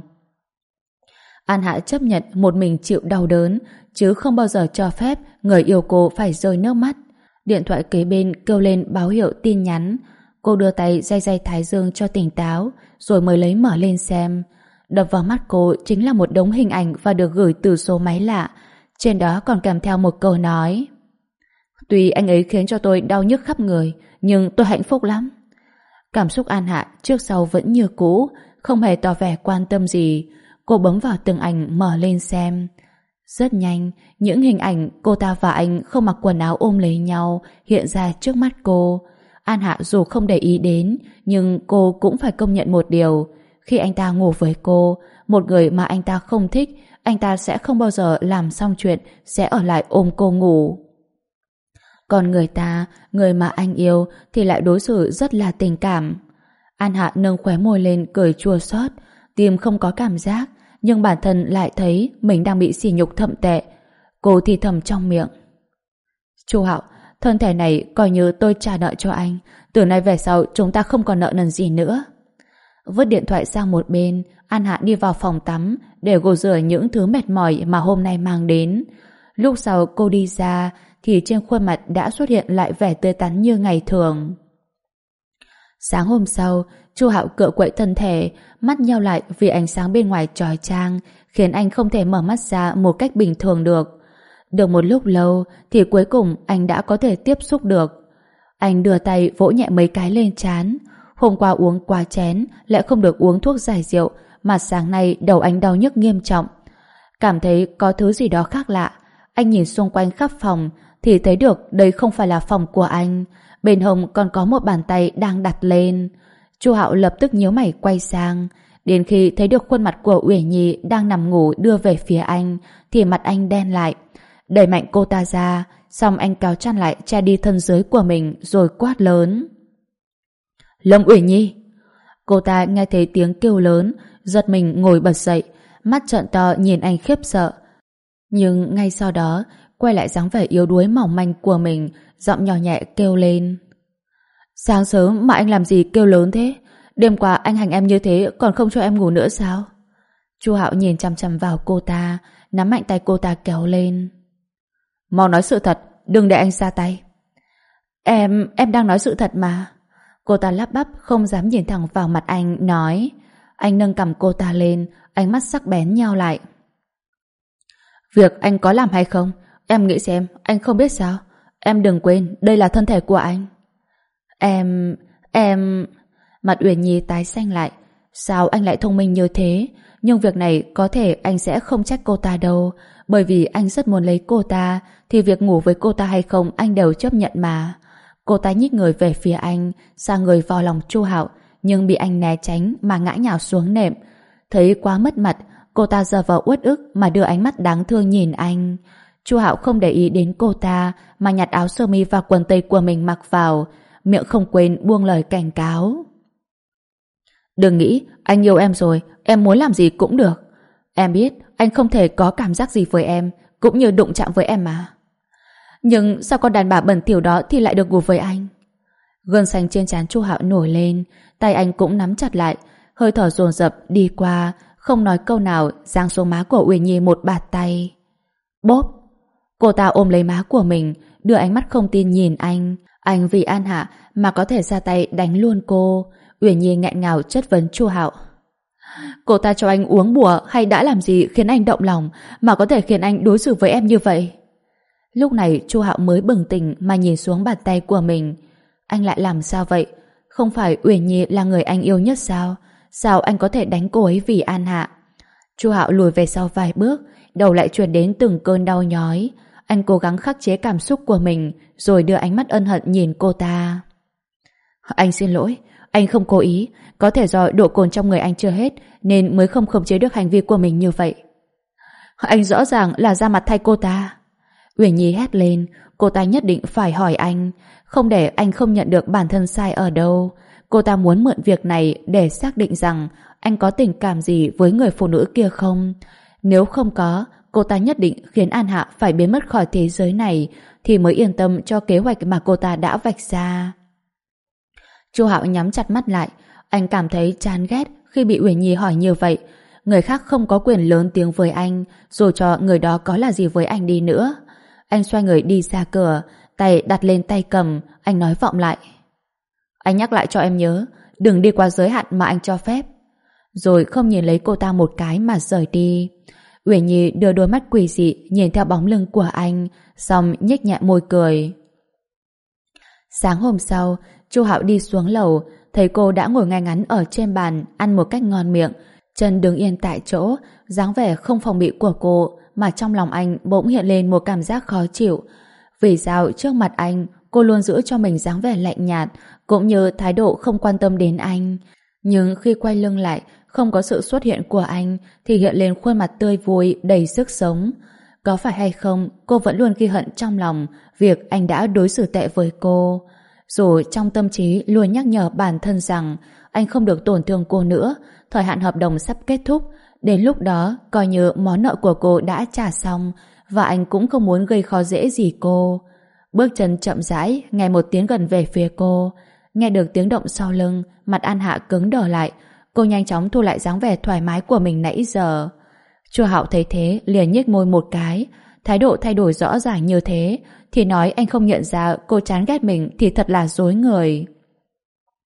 An Hạ chấp nhận một mình chịu đau đớn, chứ không bao giờ cho phép người yêu cô phải rơi nước mắt. Điện thoại kế bên kêu lên báo hiệu tin nhắn. Cô đưa tay day day thái dương cho tỉnh táo, rồi mới lấy mở lên xem. Đập vào mắt cô chính là một đống hình ảnh và được gửi từ số máy lạ. Trên đó còn kèm theo một câu nói: Tuy anh ấy khiến cho tôi đau nhức khắp người, nhưng tôi hạnh phúc lắm. Cảm xúc An Hạ trước sau vẫn như cũ, không hề tỏ vẻ quan tâm gì. Cô bấm vào từng ảnh mở lên xem. Rất nhanh, những hình ảnh cô ta và anh không mặc quần áo ôm lấy nhau hiện ra trước mắt cô. An Hạ dù không để ý đến, nhưng cô cũng phải công nhận một điều. Khi anh ta ngủ với cô, một người mà anh ta không thích, anh ta sẽ không bao giờ làm xong chuyện sẽ ở lại ôm cô ngủ. Còn người ta, người mà anh yêu thì lại đối xử rất là tình cảm. An Hạ nâng khóe môi lên cười chua xót, tim không có cảm giác, nhưng bản thân lại thấy mình đang bị sỉ nhục thậm tệ. Cô thì thầm trong miệng: Chu Hạo, thân thể này coi như tôi trả nợ cho anh, từ nay về sau chúng ta không còn nợ nần gì nữa. Vứt điện thoại sang một bên, An Hạ đi vào phòng tắm để gột rửa những thứ mệt mỏi mà hôm nay mang đến. Lúc sau cô đi ra thì trên khuôn mặt đã xuất hiện lại vẻ tươi tắn như ngày thường. Sáng hôm sau, Chu Hạo cựa quậy thân thể, mắt nheo lại vì ánh sáng bên ngoài chói chang, khiến anh không thể mở mắt ra một cách bình thường được. Được một lúc lâu thì cuối cùng anh đã có thể tiếp xúc được. Anh đưa tay vỗ nhẹ mấy cái lên trán. Hôm qua uống quá chén, lại không được uống thuốc giải rượu, mà sáng nay đầu anh đau nhức nghiêm trọng. Cảm thấy có thứ gì đó khác lạ. Anh nhìn xung quanh khắp phòng thì thấy được đây không phải là phòng của anh. Bên hông còn có một bàn tay đang đặt lên. Chu Hạo lập tức nhíu mày quay sang. Đến khi thấy được khuôn mặt của Uyển Nhi đang nằm ngủ đưa về phía anh thì mặt anh đen lại. Đẩy mạnh cô ta ra, xong anh kéo chăn lại che đi thân dưới của mình rồi quát lớn. Lâm Uyển Nhi! Cô ta nghe thấy tiếng kêu lớn, giật mình ngồi bật dậy, mắt trợn to nhìn anh khiếp sợ. Nhưng ngay sau đó, quay lại dáng vẻ yếu đuối mỏng manh của mình, giọng nhỏ nhẹ kêu lên. Sáng sớm mà anh làm gì kêu lớn thế? Đêm qua anh hành em như thế còn không cho em ngủ nữa sao? Chu Hạo nhìn chằm chằm vào cô ta, nắm mạnh tay cô ta kéo lên. Mau nói sự thật, đừng để anh ra tay. Em đang nói sự thật mà. Cô ta lắp bắp không dám nhìn thẳng vào mặt anh, nói. Anh nâng cằm cô ta lên, ánh mắt sắc bén nheo lại. Việc anh có làm hay không, em nghĩ xem, anh không biết sao? Em đừng quên, đây là thân thể của anh. Em... Mặt Uyển Nhi tái xanh lại. Sao anh lại thông minh như thế? Nhưng việc này có thể anh sẽ không trách cô ta đâu, bởi vì anh rất muốn lấy cô ta, thì việc ngủ với cô ta hay không anh đều chấp nhận mà. Cô ta nhích người về phía anh, sang người vào lòng Chu Hạo, nhưng bị anh né tránh mà ngã nhào xuống nệm. Thấy quá mất mặt, cô ta giở vờ uất ức mà đưa ánh mắt đáng thương nhìn anh. Chu Hạo không để ý đến cô ta mà nhặt áo sơ mi và quần tây của mình mặc vào, miệng không quên buông lời cảnh cáo. Đừng nghĩ anh yêu em rồi, em muốn làm gì cũng được. Em biết anh không thể có cảm giác gì với em, cũng như đụng chạm với em mà. Nhưng sao con đàn bà bẩn thỉu đó thì lại được ngủ với anh? Gân xanh trên trán Chu Hạo nổi lên, tay anh cũng nắm chặt lại, hơi thở dồn dập đi qua, không nói câu nào, giáng xuống má của Uyển Nhi một bạt tay. Bốp! Cô ta ôm lấy má của mình, đưa ánh mắt không tin nhìn anh. Anh vì An Hạ mà có thể ra tay đánh luôn cô. Uyển Nhi nghẹn ngào chất vấn Chu Hạo. Cô ta cho anh uống bùa hay đã làm gì khiến anh động lòng mà có thể khiến anh đối xử với em như vậy? Lúc này Chu Hạo mới bừng tỉnh mà nhìn xuống bàn tay của mình. Anh lại làm sao vậy? Không phải Uyển Nhi là người anh yêu nhất sao? Sao anh có thể đánh cô ấy vì An Hạ? Chu Hạo lùi về sau vài bước, đầu lại truyền đến từng cơn đau nhói. Anh cố gắng khắc chế cảm xúc của mình, rồi đưa ánh mắt ân hận nhìn cô ta. Anh xin lỗi, anh không cố ý, có thể do độ cồn trong người anh chưa hết nên mới không khống chế được hành vi của mình như vậy. Anh rõ ràng là ra mặt thay cô ta. Uyển Nhi hét lên, cô ta nhất định phải hỏi anh, không để anh không nhận được bản thân sai ở đâu. Cô ta muốn mượn việc này để xác định rằng anh có tình cảm gì với người phụ nữ kia không. Nếu không có, cô ta nhất định khiến An Hạ phải biến mất khỏi thế giới này thì mới yên tâm cho kế hoạch mà cô ta đã vạch ra. Chu Hạo nhắm chặt mắt lại, anh cảm thấy chán ghét khi bị Uyển Nhi hỏi như vậy. Người khác không có quyền lớn tiếng với anh, dù cho người đó có là gì với anh đi nữa. Anh xoay người đi ra cửa, tay đặt lên tay cầm, anh nói vọng lại. Anh nhắc lại cho em nhớ, đừng đi qua giới hạn mà anh cho phép. Rồi không nhìn lấy cô ta một cái mà rời đi. Uyển Nhi đưa đôi mắt quỷ dị nhìn theo bóng lưng của anh, xong nhếch nhẹ môi cười. Sáng hôm sau, Chu Hạo đi xuống lầu, thấy cô đã ngồi ngay ngắn ở trên bàn, ăn một cách ngon miệng, chân đứng yên tại chỗ, dáng vẻ không phòng bị của cô, mà trong lòng anh bỗng hiện lên một cảm giác khó chịu. Vì sao trước mặt anh, cô luôn giữ cho mình dáng vẻ lạnh nhạt, cũng như thái độ không quan tâm đến anh. Nhưng khi quay lưng lại, không có sự xuất hiện của anh, thì hiện lên khuôn mặt tươi vui, đầy sức sống. Có phải hay không, cô vẫn luôn ghi hận trong lòng việc anh đã đối xử tệ với cô. Dù trong tâm trí luôn nhắc nhở bản thân rằng anh không được tổn thương cô nữa, thời hạn hợp đồng sắp kết thúc, đến lúc đó coi như món nợ của cô đã trả xong, và anh cũng không muốn gây khó dễ gì cô. Bước chân chậm rãi, nghe một tiếng gần về phía cô. Nghe được tiếng động sau lưng, mặt An Hạ cứng đờ lại. Cô nhanh chóng thu lại dáng vẻ thoải mái của mình nãy giờ. Chu Hạo thấy thế liền nhếch môi một cái. Thái độ thay đổi rõ ràng như thế thì nói anh không nhận ra cô chán ghét mình thì thật là dối người.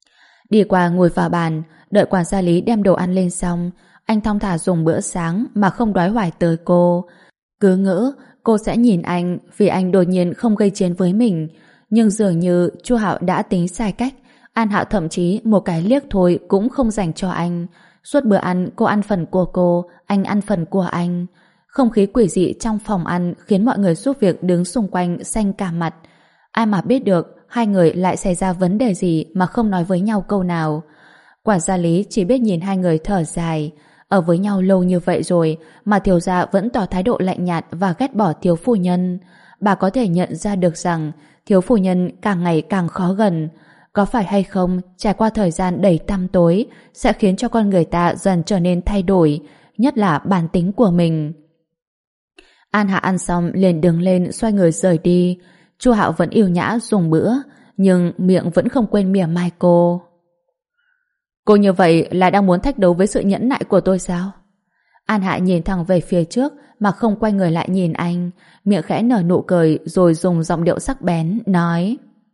Đi qua ngồi vào bàn, đợi quản gia Lý đem đồ ăn lên xong, anh thong thả dùng bữa sáng mà không đoái hoài tới cô. Cứ ngỡ cô sẽ nhìn anh vì anh đột nhiên không gây chiến với mình. Nhưng dường như Chu Hạo đã tính sai cách. An Hạo thậm chí một cái liếc thôi cũng không dành cho anh. Suốt bữa ăn cô ăn phần của cô, anh ăn phần của anh. Không khí quỷ dị trong phòng ăn khiến mọi người giúp việc đứng xung quanh xanh cả mặt. Ai mà biết được hai người lại xảy ra vấn đề gì mà không nói với nhau câu nào. Quản gia Lý chỉ biết nhìn hai người thở dài. Ở với nhau lâu như vậy rồi mà thiếu gia vẫn tỏ thái độ lạnh nhạt và ghét bỏ thiếu phu nhân. Bà có thể nhận ra được rằng thiếu phu nhân càng ngày càng khó gần. Có phải hay không, trải qua thời gian đầy tăm tối sẽ khiến cho con người ta dần trở nên thay đổi, nhất là bản tính của mình. An Hạ ăn xong liền đứng lên xoay người rời đi. Chu Hạo vẫn yêu nhã dùng bữa, nhưng miệng vẫn không quên mỉa mai cô. Cô như vậy là đang muốn thách đấu với sự nhẫn nại của tôi sao? An Hạ nhìn thẳng về phía trước mà không quay người lại nhìn anh, miệng khẽ nở nụ cười rồi dùng giọng điệu sắc bén, nói: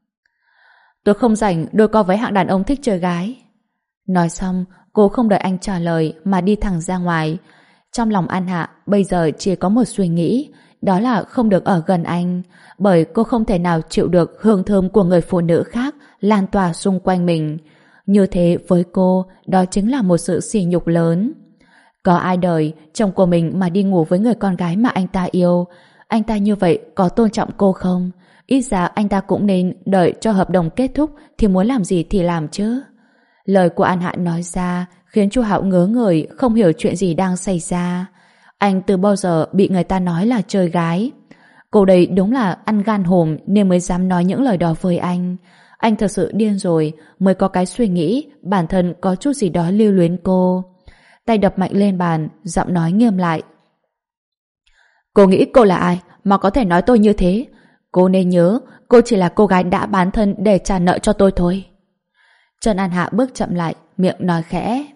Tôi không rảnh đôi co với hạng đàn ông thích chơi gái. Nói xong, cô không đợi anh trả lời mà đi thẳng ra ngoài. Trong lòng An Hạ bây giờ chỉ có một suy nghĩ, đó là không được ở gần anh, bởi cô không thể nào chịu được hương thơm của người phụ nữ khác lan tỏa xung quanh mình. Như thế với cô, đó chính là một sự sỉ nhục lớn. Có ai đời chồng của mình mà đi ngủ với người con gái mà anh ta yêu? Anh ta như vậy có tôn trọng cô không? Ít ra anh ta cũng nên đợi cho hợp đồng kết thúc thì muốn làm gì thì làm chứ. Lời của An Hạ nói ra khiến Chu Hạo ngớ người, không hiểu chuyện gì đang xảy ra. Anh từ bao giờ bị người ta nói là chơi gái? Cô đây đúng là ăn gan hùm nên mới dám nói những lời đó với anh. Anh thật sự điên rồi mới có cái suy nghĩ bản thân có chút gì đó lưu luyến cô. Tay đập mạnh lên bàn, giọng nói nghiêm lại. Cô nghĩ cô là ai mà có thể nói tôi như thế? Cô nên nhớ, cô chỉ là cô gái đã bán thân để trả nợ cho tôi thôi. Trần An Hạ bước chậm lại, miệng nói khẽ.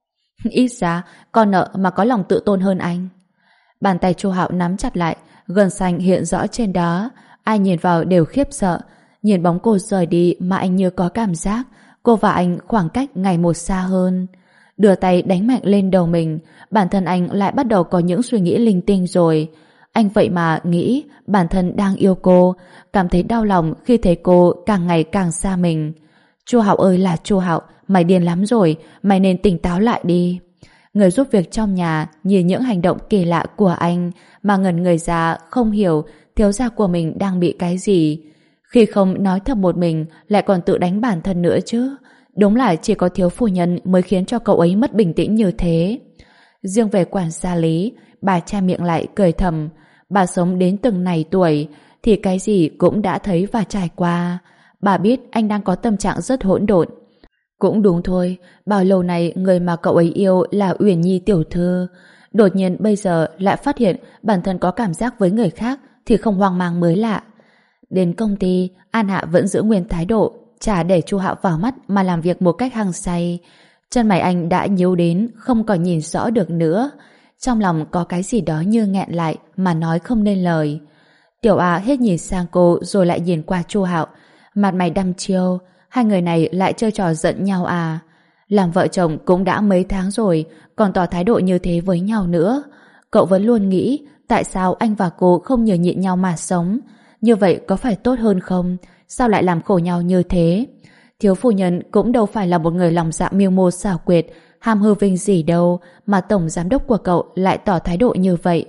Ít ra, con nợ mà có lòng tự tôn hơn anh. Bàn tay Chu Hạo nắm chặt lại, gân xanh hiện rõ trên đó. Ai nhìn vào đều khiếp sợ. Nhìn bóng cô rời đi mà anh như có cảm giác cô và anh khoảng cách ngày một xa hơn. Đưa tay đánh mạnh lên đầu mình, bản thân anh lại bắt đầu có những suy nghĩ linh tinh rồi. Anh vậy mà nghĩ bản thân đang yêu cô, cảm thấy đau lòng khi thấy cô càng ngày càng xa mình. Chu Hạo ơi là Chu Hạo, mày điên lắm rồi, mày nên tỉnh táo lại đi. Người giúp việc trong nhà nhìn những hành động kỳ lạ của anh mà ngẩn người ra không hiểu thiếu gia của mình đang bị cái gì. Khi không nói thầm một mình lại còn tự đánh bản thân nữa chứ. Đúng là chỉ có thiếu phu nhân mới khiến cho cậu ấy mất bình tĩnh như thế. Riêng về quản gia Lý, bà che miệng lại cười thầm. Bà sống đến từng này tuổi thì cái gì cũng đã thấy và trải qua. Bà biết anh đang có tâm trạng rất hỗn độn. Cũng đúng thôi, bao lâu nay người mà cậu ấy yêu là Uyển Nhi tiểu thư. Đột nhiên bây giờ lại phát hiện bản thân có cảm giác với người khác thì không hoang mang mới lạ. Đến công ty, An Hạ vẫn giữ nguyên thái độ, chả để Chu Hạo vào mắt mà làm việc một cách hăng say. Chân mày anh đã nhíu đến không còn nhìn rõ được nữa. Trong lòng có cái gì đó như nghẹn lại mà nói không nên lời. Tiểu A hết nhìn sang cô rồi lại nhìn qua Chu Hạo, mặt mày đăm chiêu. Hai người này lại chơi trò giận nhau à? Làm vợ chồng cũng đã mấy tháng rồi, còn tỏ thái độ như thế với nhau nữa. Cậu vẫn luôn nghĩ tại sao anh và cô không nhờ nhịn nhau mà sống. Như vậy có phải tốt hơn không? Sao lại làm khổ nhau như thế? Thiếu phu nhân cũng đâu phải là một người lòng dạ mưu mô xảo quyệt, ham hư vinh gì đâu mà tổng giám đốc của cậu lại tỏ thái độ như vậy.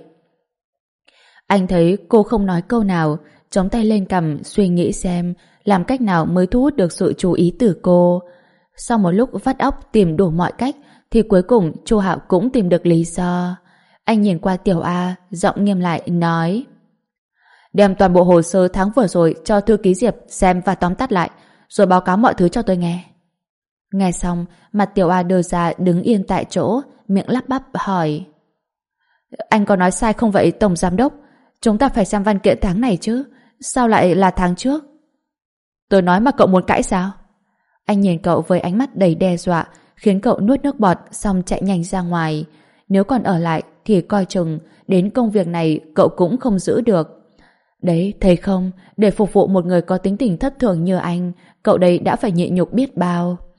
Anh thấy cô không nói câu nào, chống tay lên cằm suy nghĩ xem làm cách nào mới thu hút được sự chú ý từ cô. Sau một lúc vắt óc tìm đủ mọi cách thì cuối cùng Chu Hạo cũng tìm được lý do. Anh nhìn qua Tiểu A, giọng nghiêm lại nói: Đem toàn bộ hồ sơ tháng vừa rồi cho thư ký Diệp xem và tóm tắt lại, rồi báo cáo mọi thứ cho tôi nghe. Nghe xong, mặt Tiểu A đưa ra đứng yên tại chỗ, miệng lắp bắp hỏi: Anh có nói sai không vậy Tổng Giám đốc? Chúng ta phải xem văn kiện tháng này chứ, sao lại là tháng trước? Tôi nói mà cậu muốn cãi sao? Anh nhìn cậu với ánh mắt đầy đe dọa, khiến cậu nuốt nước bọt xong chạy nhanh ra ngoài. Nếu còn ở lại thì coi chừng đến công việc này cậu cũng không giữ được. Đấy, thấy không, để phục vụ một người có tính tình thất thường như anh, cậu đây đã phải nhịn nhục biết bao.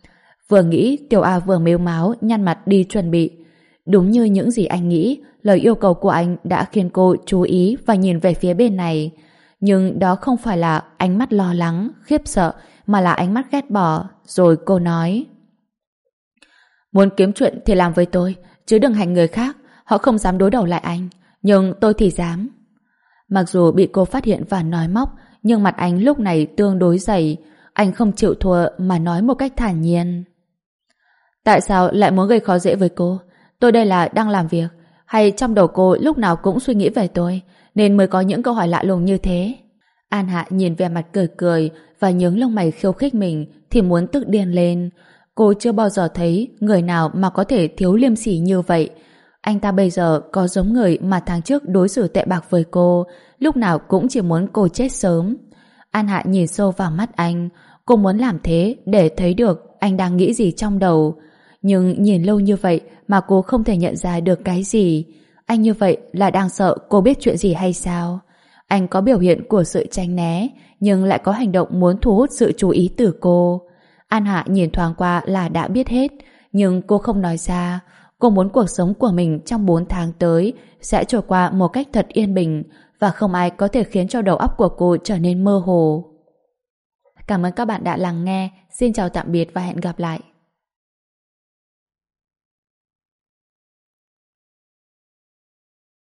Vừa nghĩ, Tiểu A vừa mếu máo nhăn mặt đi chuẩn bị. Đúng như những gì anh nghĩ, lời yêu cầu của anh đã khiến cô chú ý và nhìn về phía bên này. Nhưng đó không phải là ánh mắt lo lắng, khiếp sợ, mà là ánh mắt ghét bỏ. Rồi cô nói: muốn kiếm chuyện thì làm với tôi, chứ đừng hành người khác. Họ không dám đối đầu lại anh, nhưng tôi thì dám. Mặc dù bị cô phát hiện và nói móc, nhưng mặt anh lúc này tương đối dày. Anh không chịu thua mà nói một cách thản nhiên: tại sao lại muốn gây khó dễ với cô? Tôi đây là đang làm việc, hay trong đầu cô lúc nào cũng suy nghĩ về tôi, nên mới có những câu hỏi lạ lùng như thế? An Hạ nhìn vẻ mặt cười cười và nhướng lông mày khiêu khích mình thì muốn tức điên lên. Cô chưa bao giờ thấy người nào mà có thể thiếu liêm sỉ như vậy. Anh ta bây giờ có giống người mà tháng trước đối xử tệ bạc với cô, lúc nào cũng chỉ muốn cô chết sớm. An Hạ nhìn sâu vào mắt anh. Cô muốn làm thế để thấy được anh đang nghĩ gì trong đầu. Nhưng nhìn lâu như vậy mà cô không thể nhận ra được cái gì. Anh như vậy là đang sợ cô biết chuyện gì hay sao? Anh có biểu hiện của sự tránh né, nhưng lại có hành động muốn thu hút sự chú ý từ cô. An Hạ nhìn thoáng qua là đã biết hết, nhưng cô không nói ra. Cô muốn cuộc sống của mình trong 4 tháng tới sẽ trôi qua một cách thật yên bình, và không ai có thể khiến cho đầu óc của cô trở nên mơ hồ. Cảm ơn các bạn đã lắng nghe. Xin chào tạm biệt và hẹn gặp lại.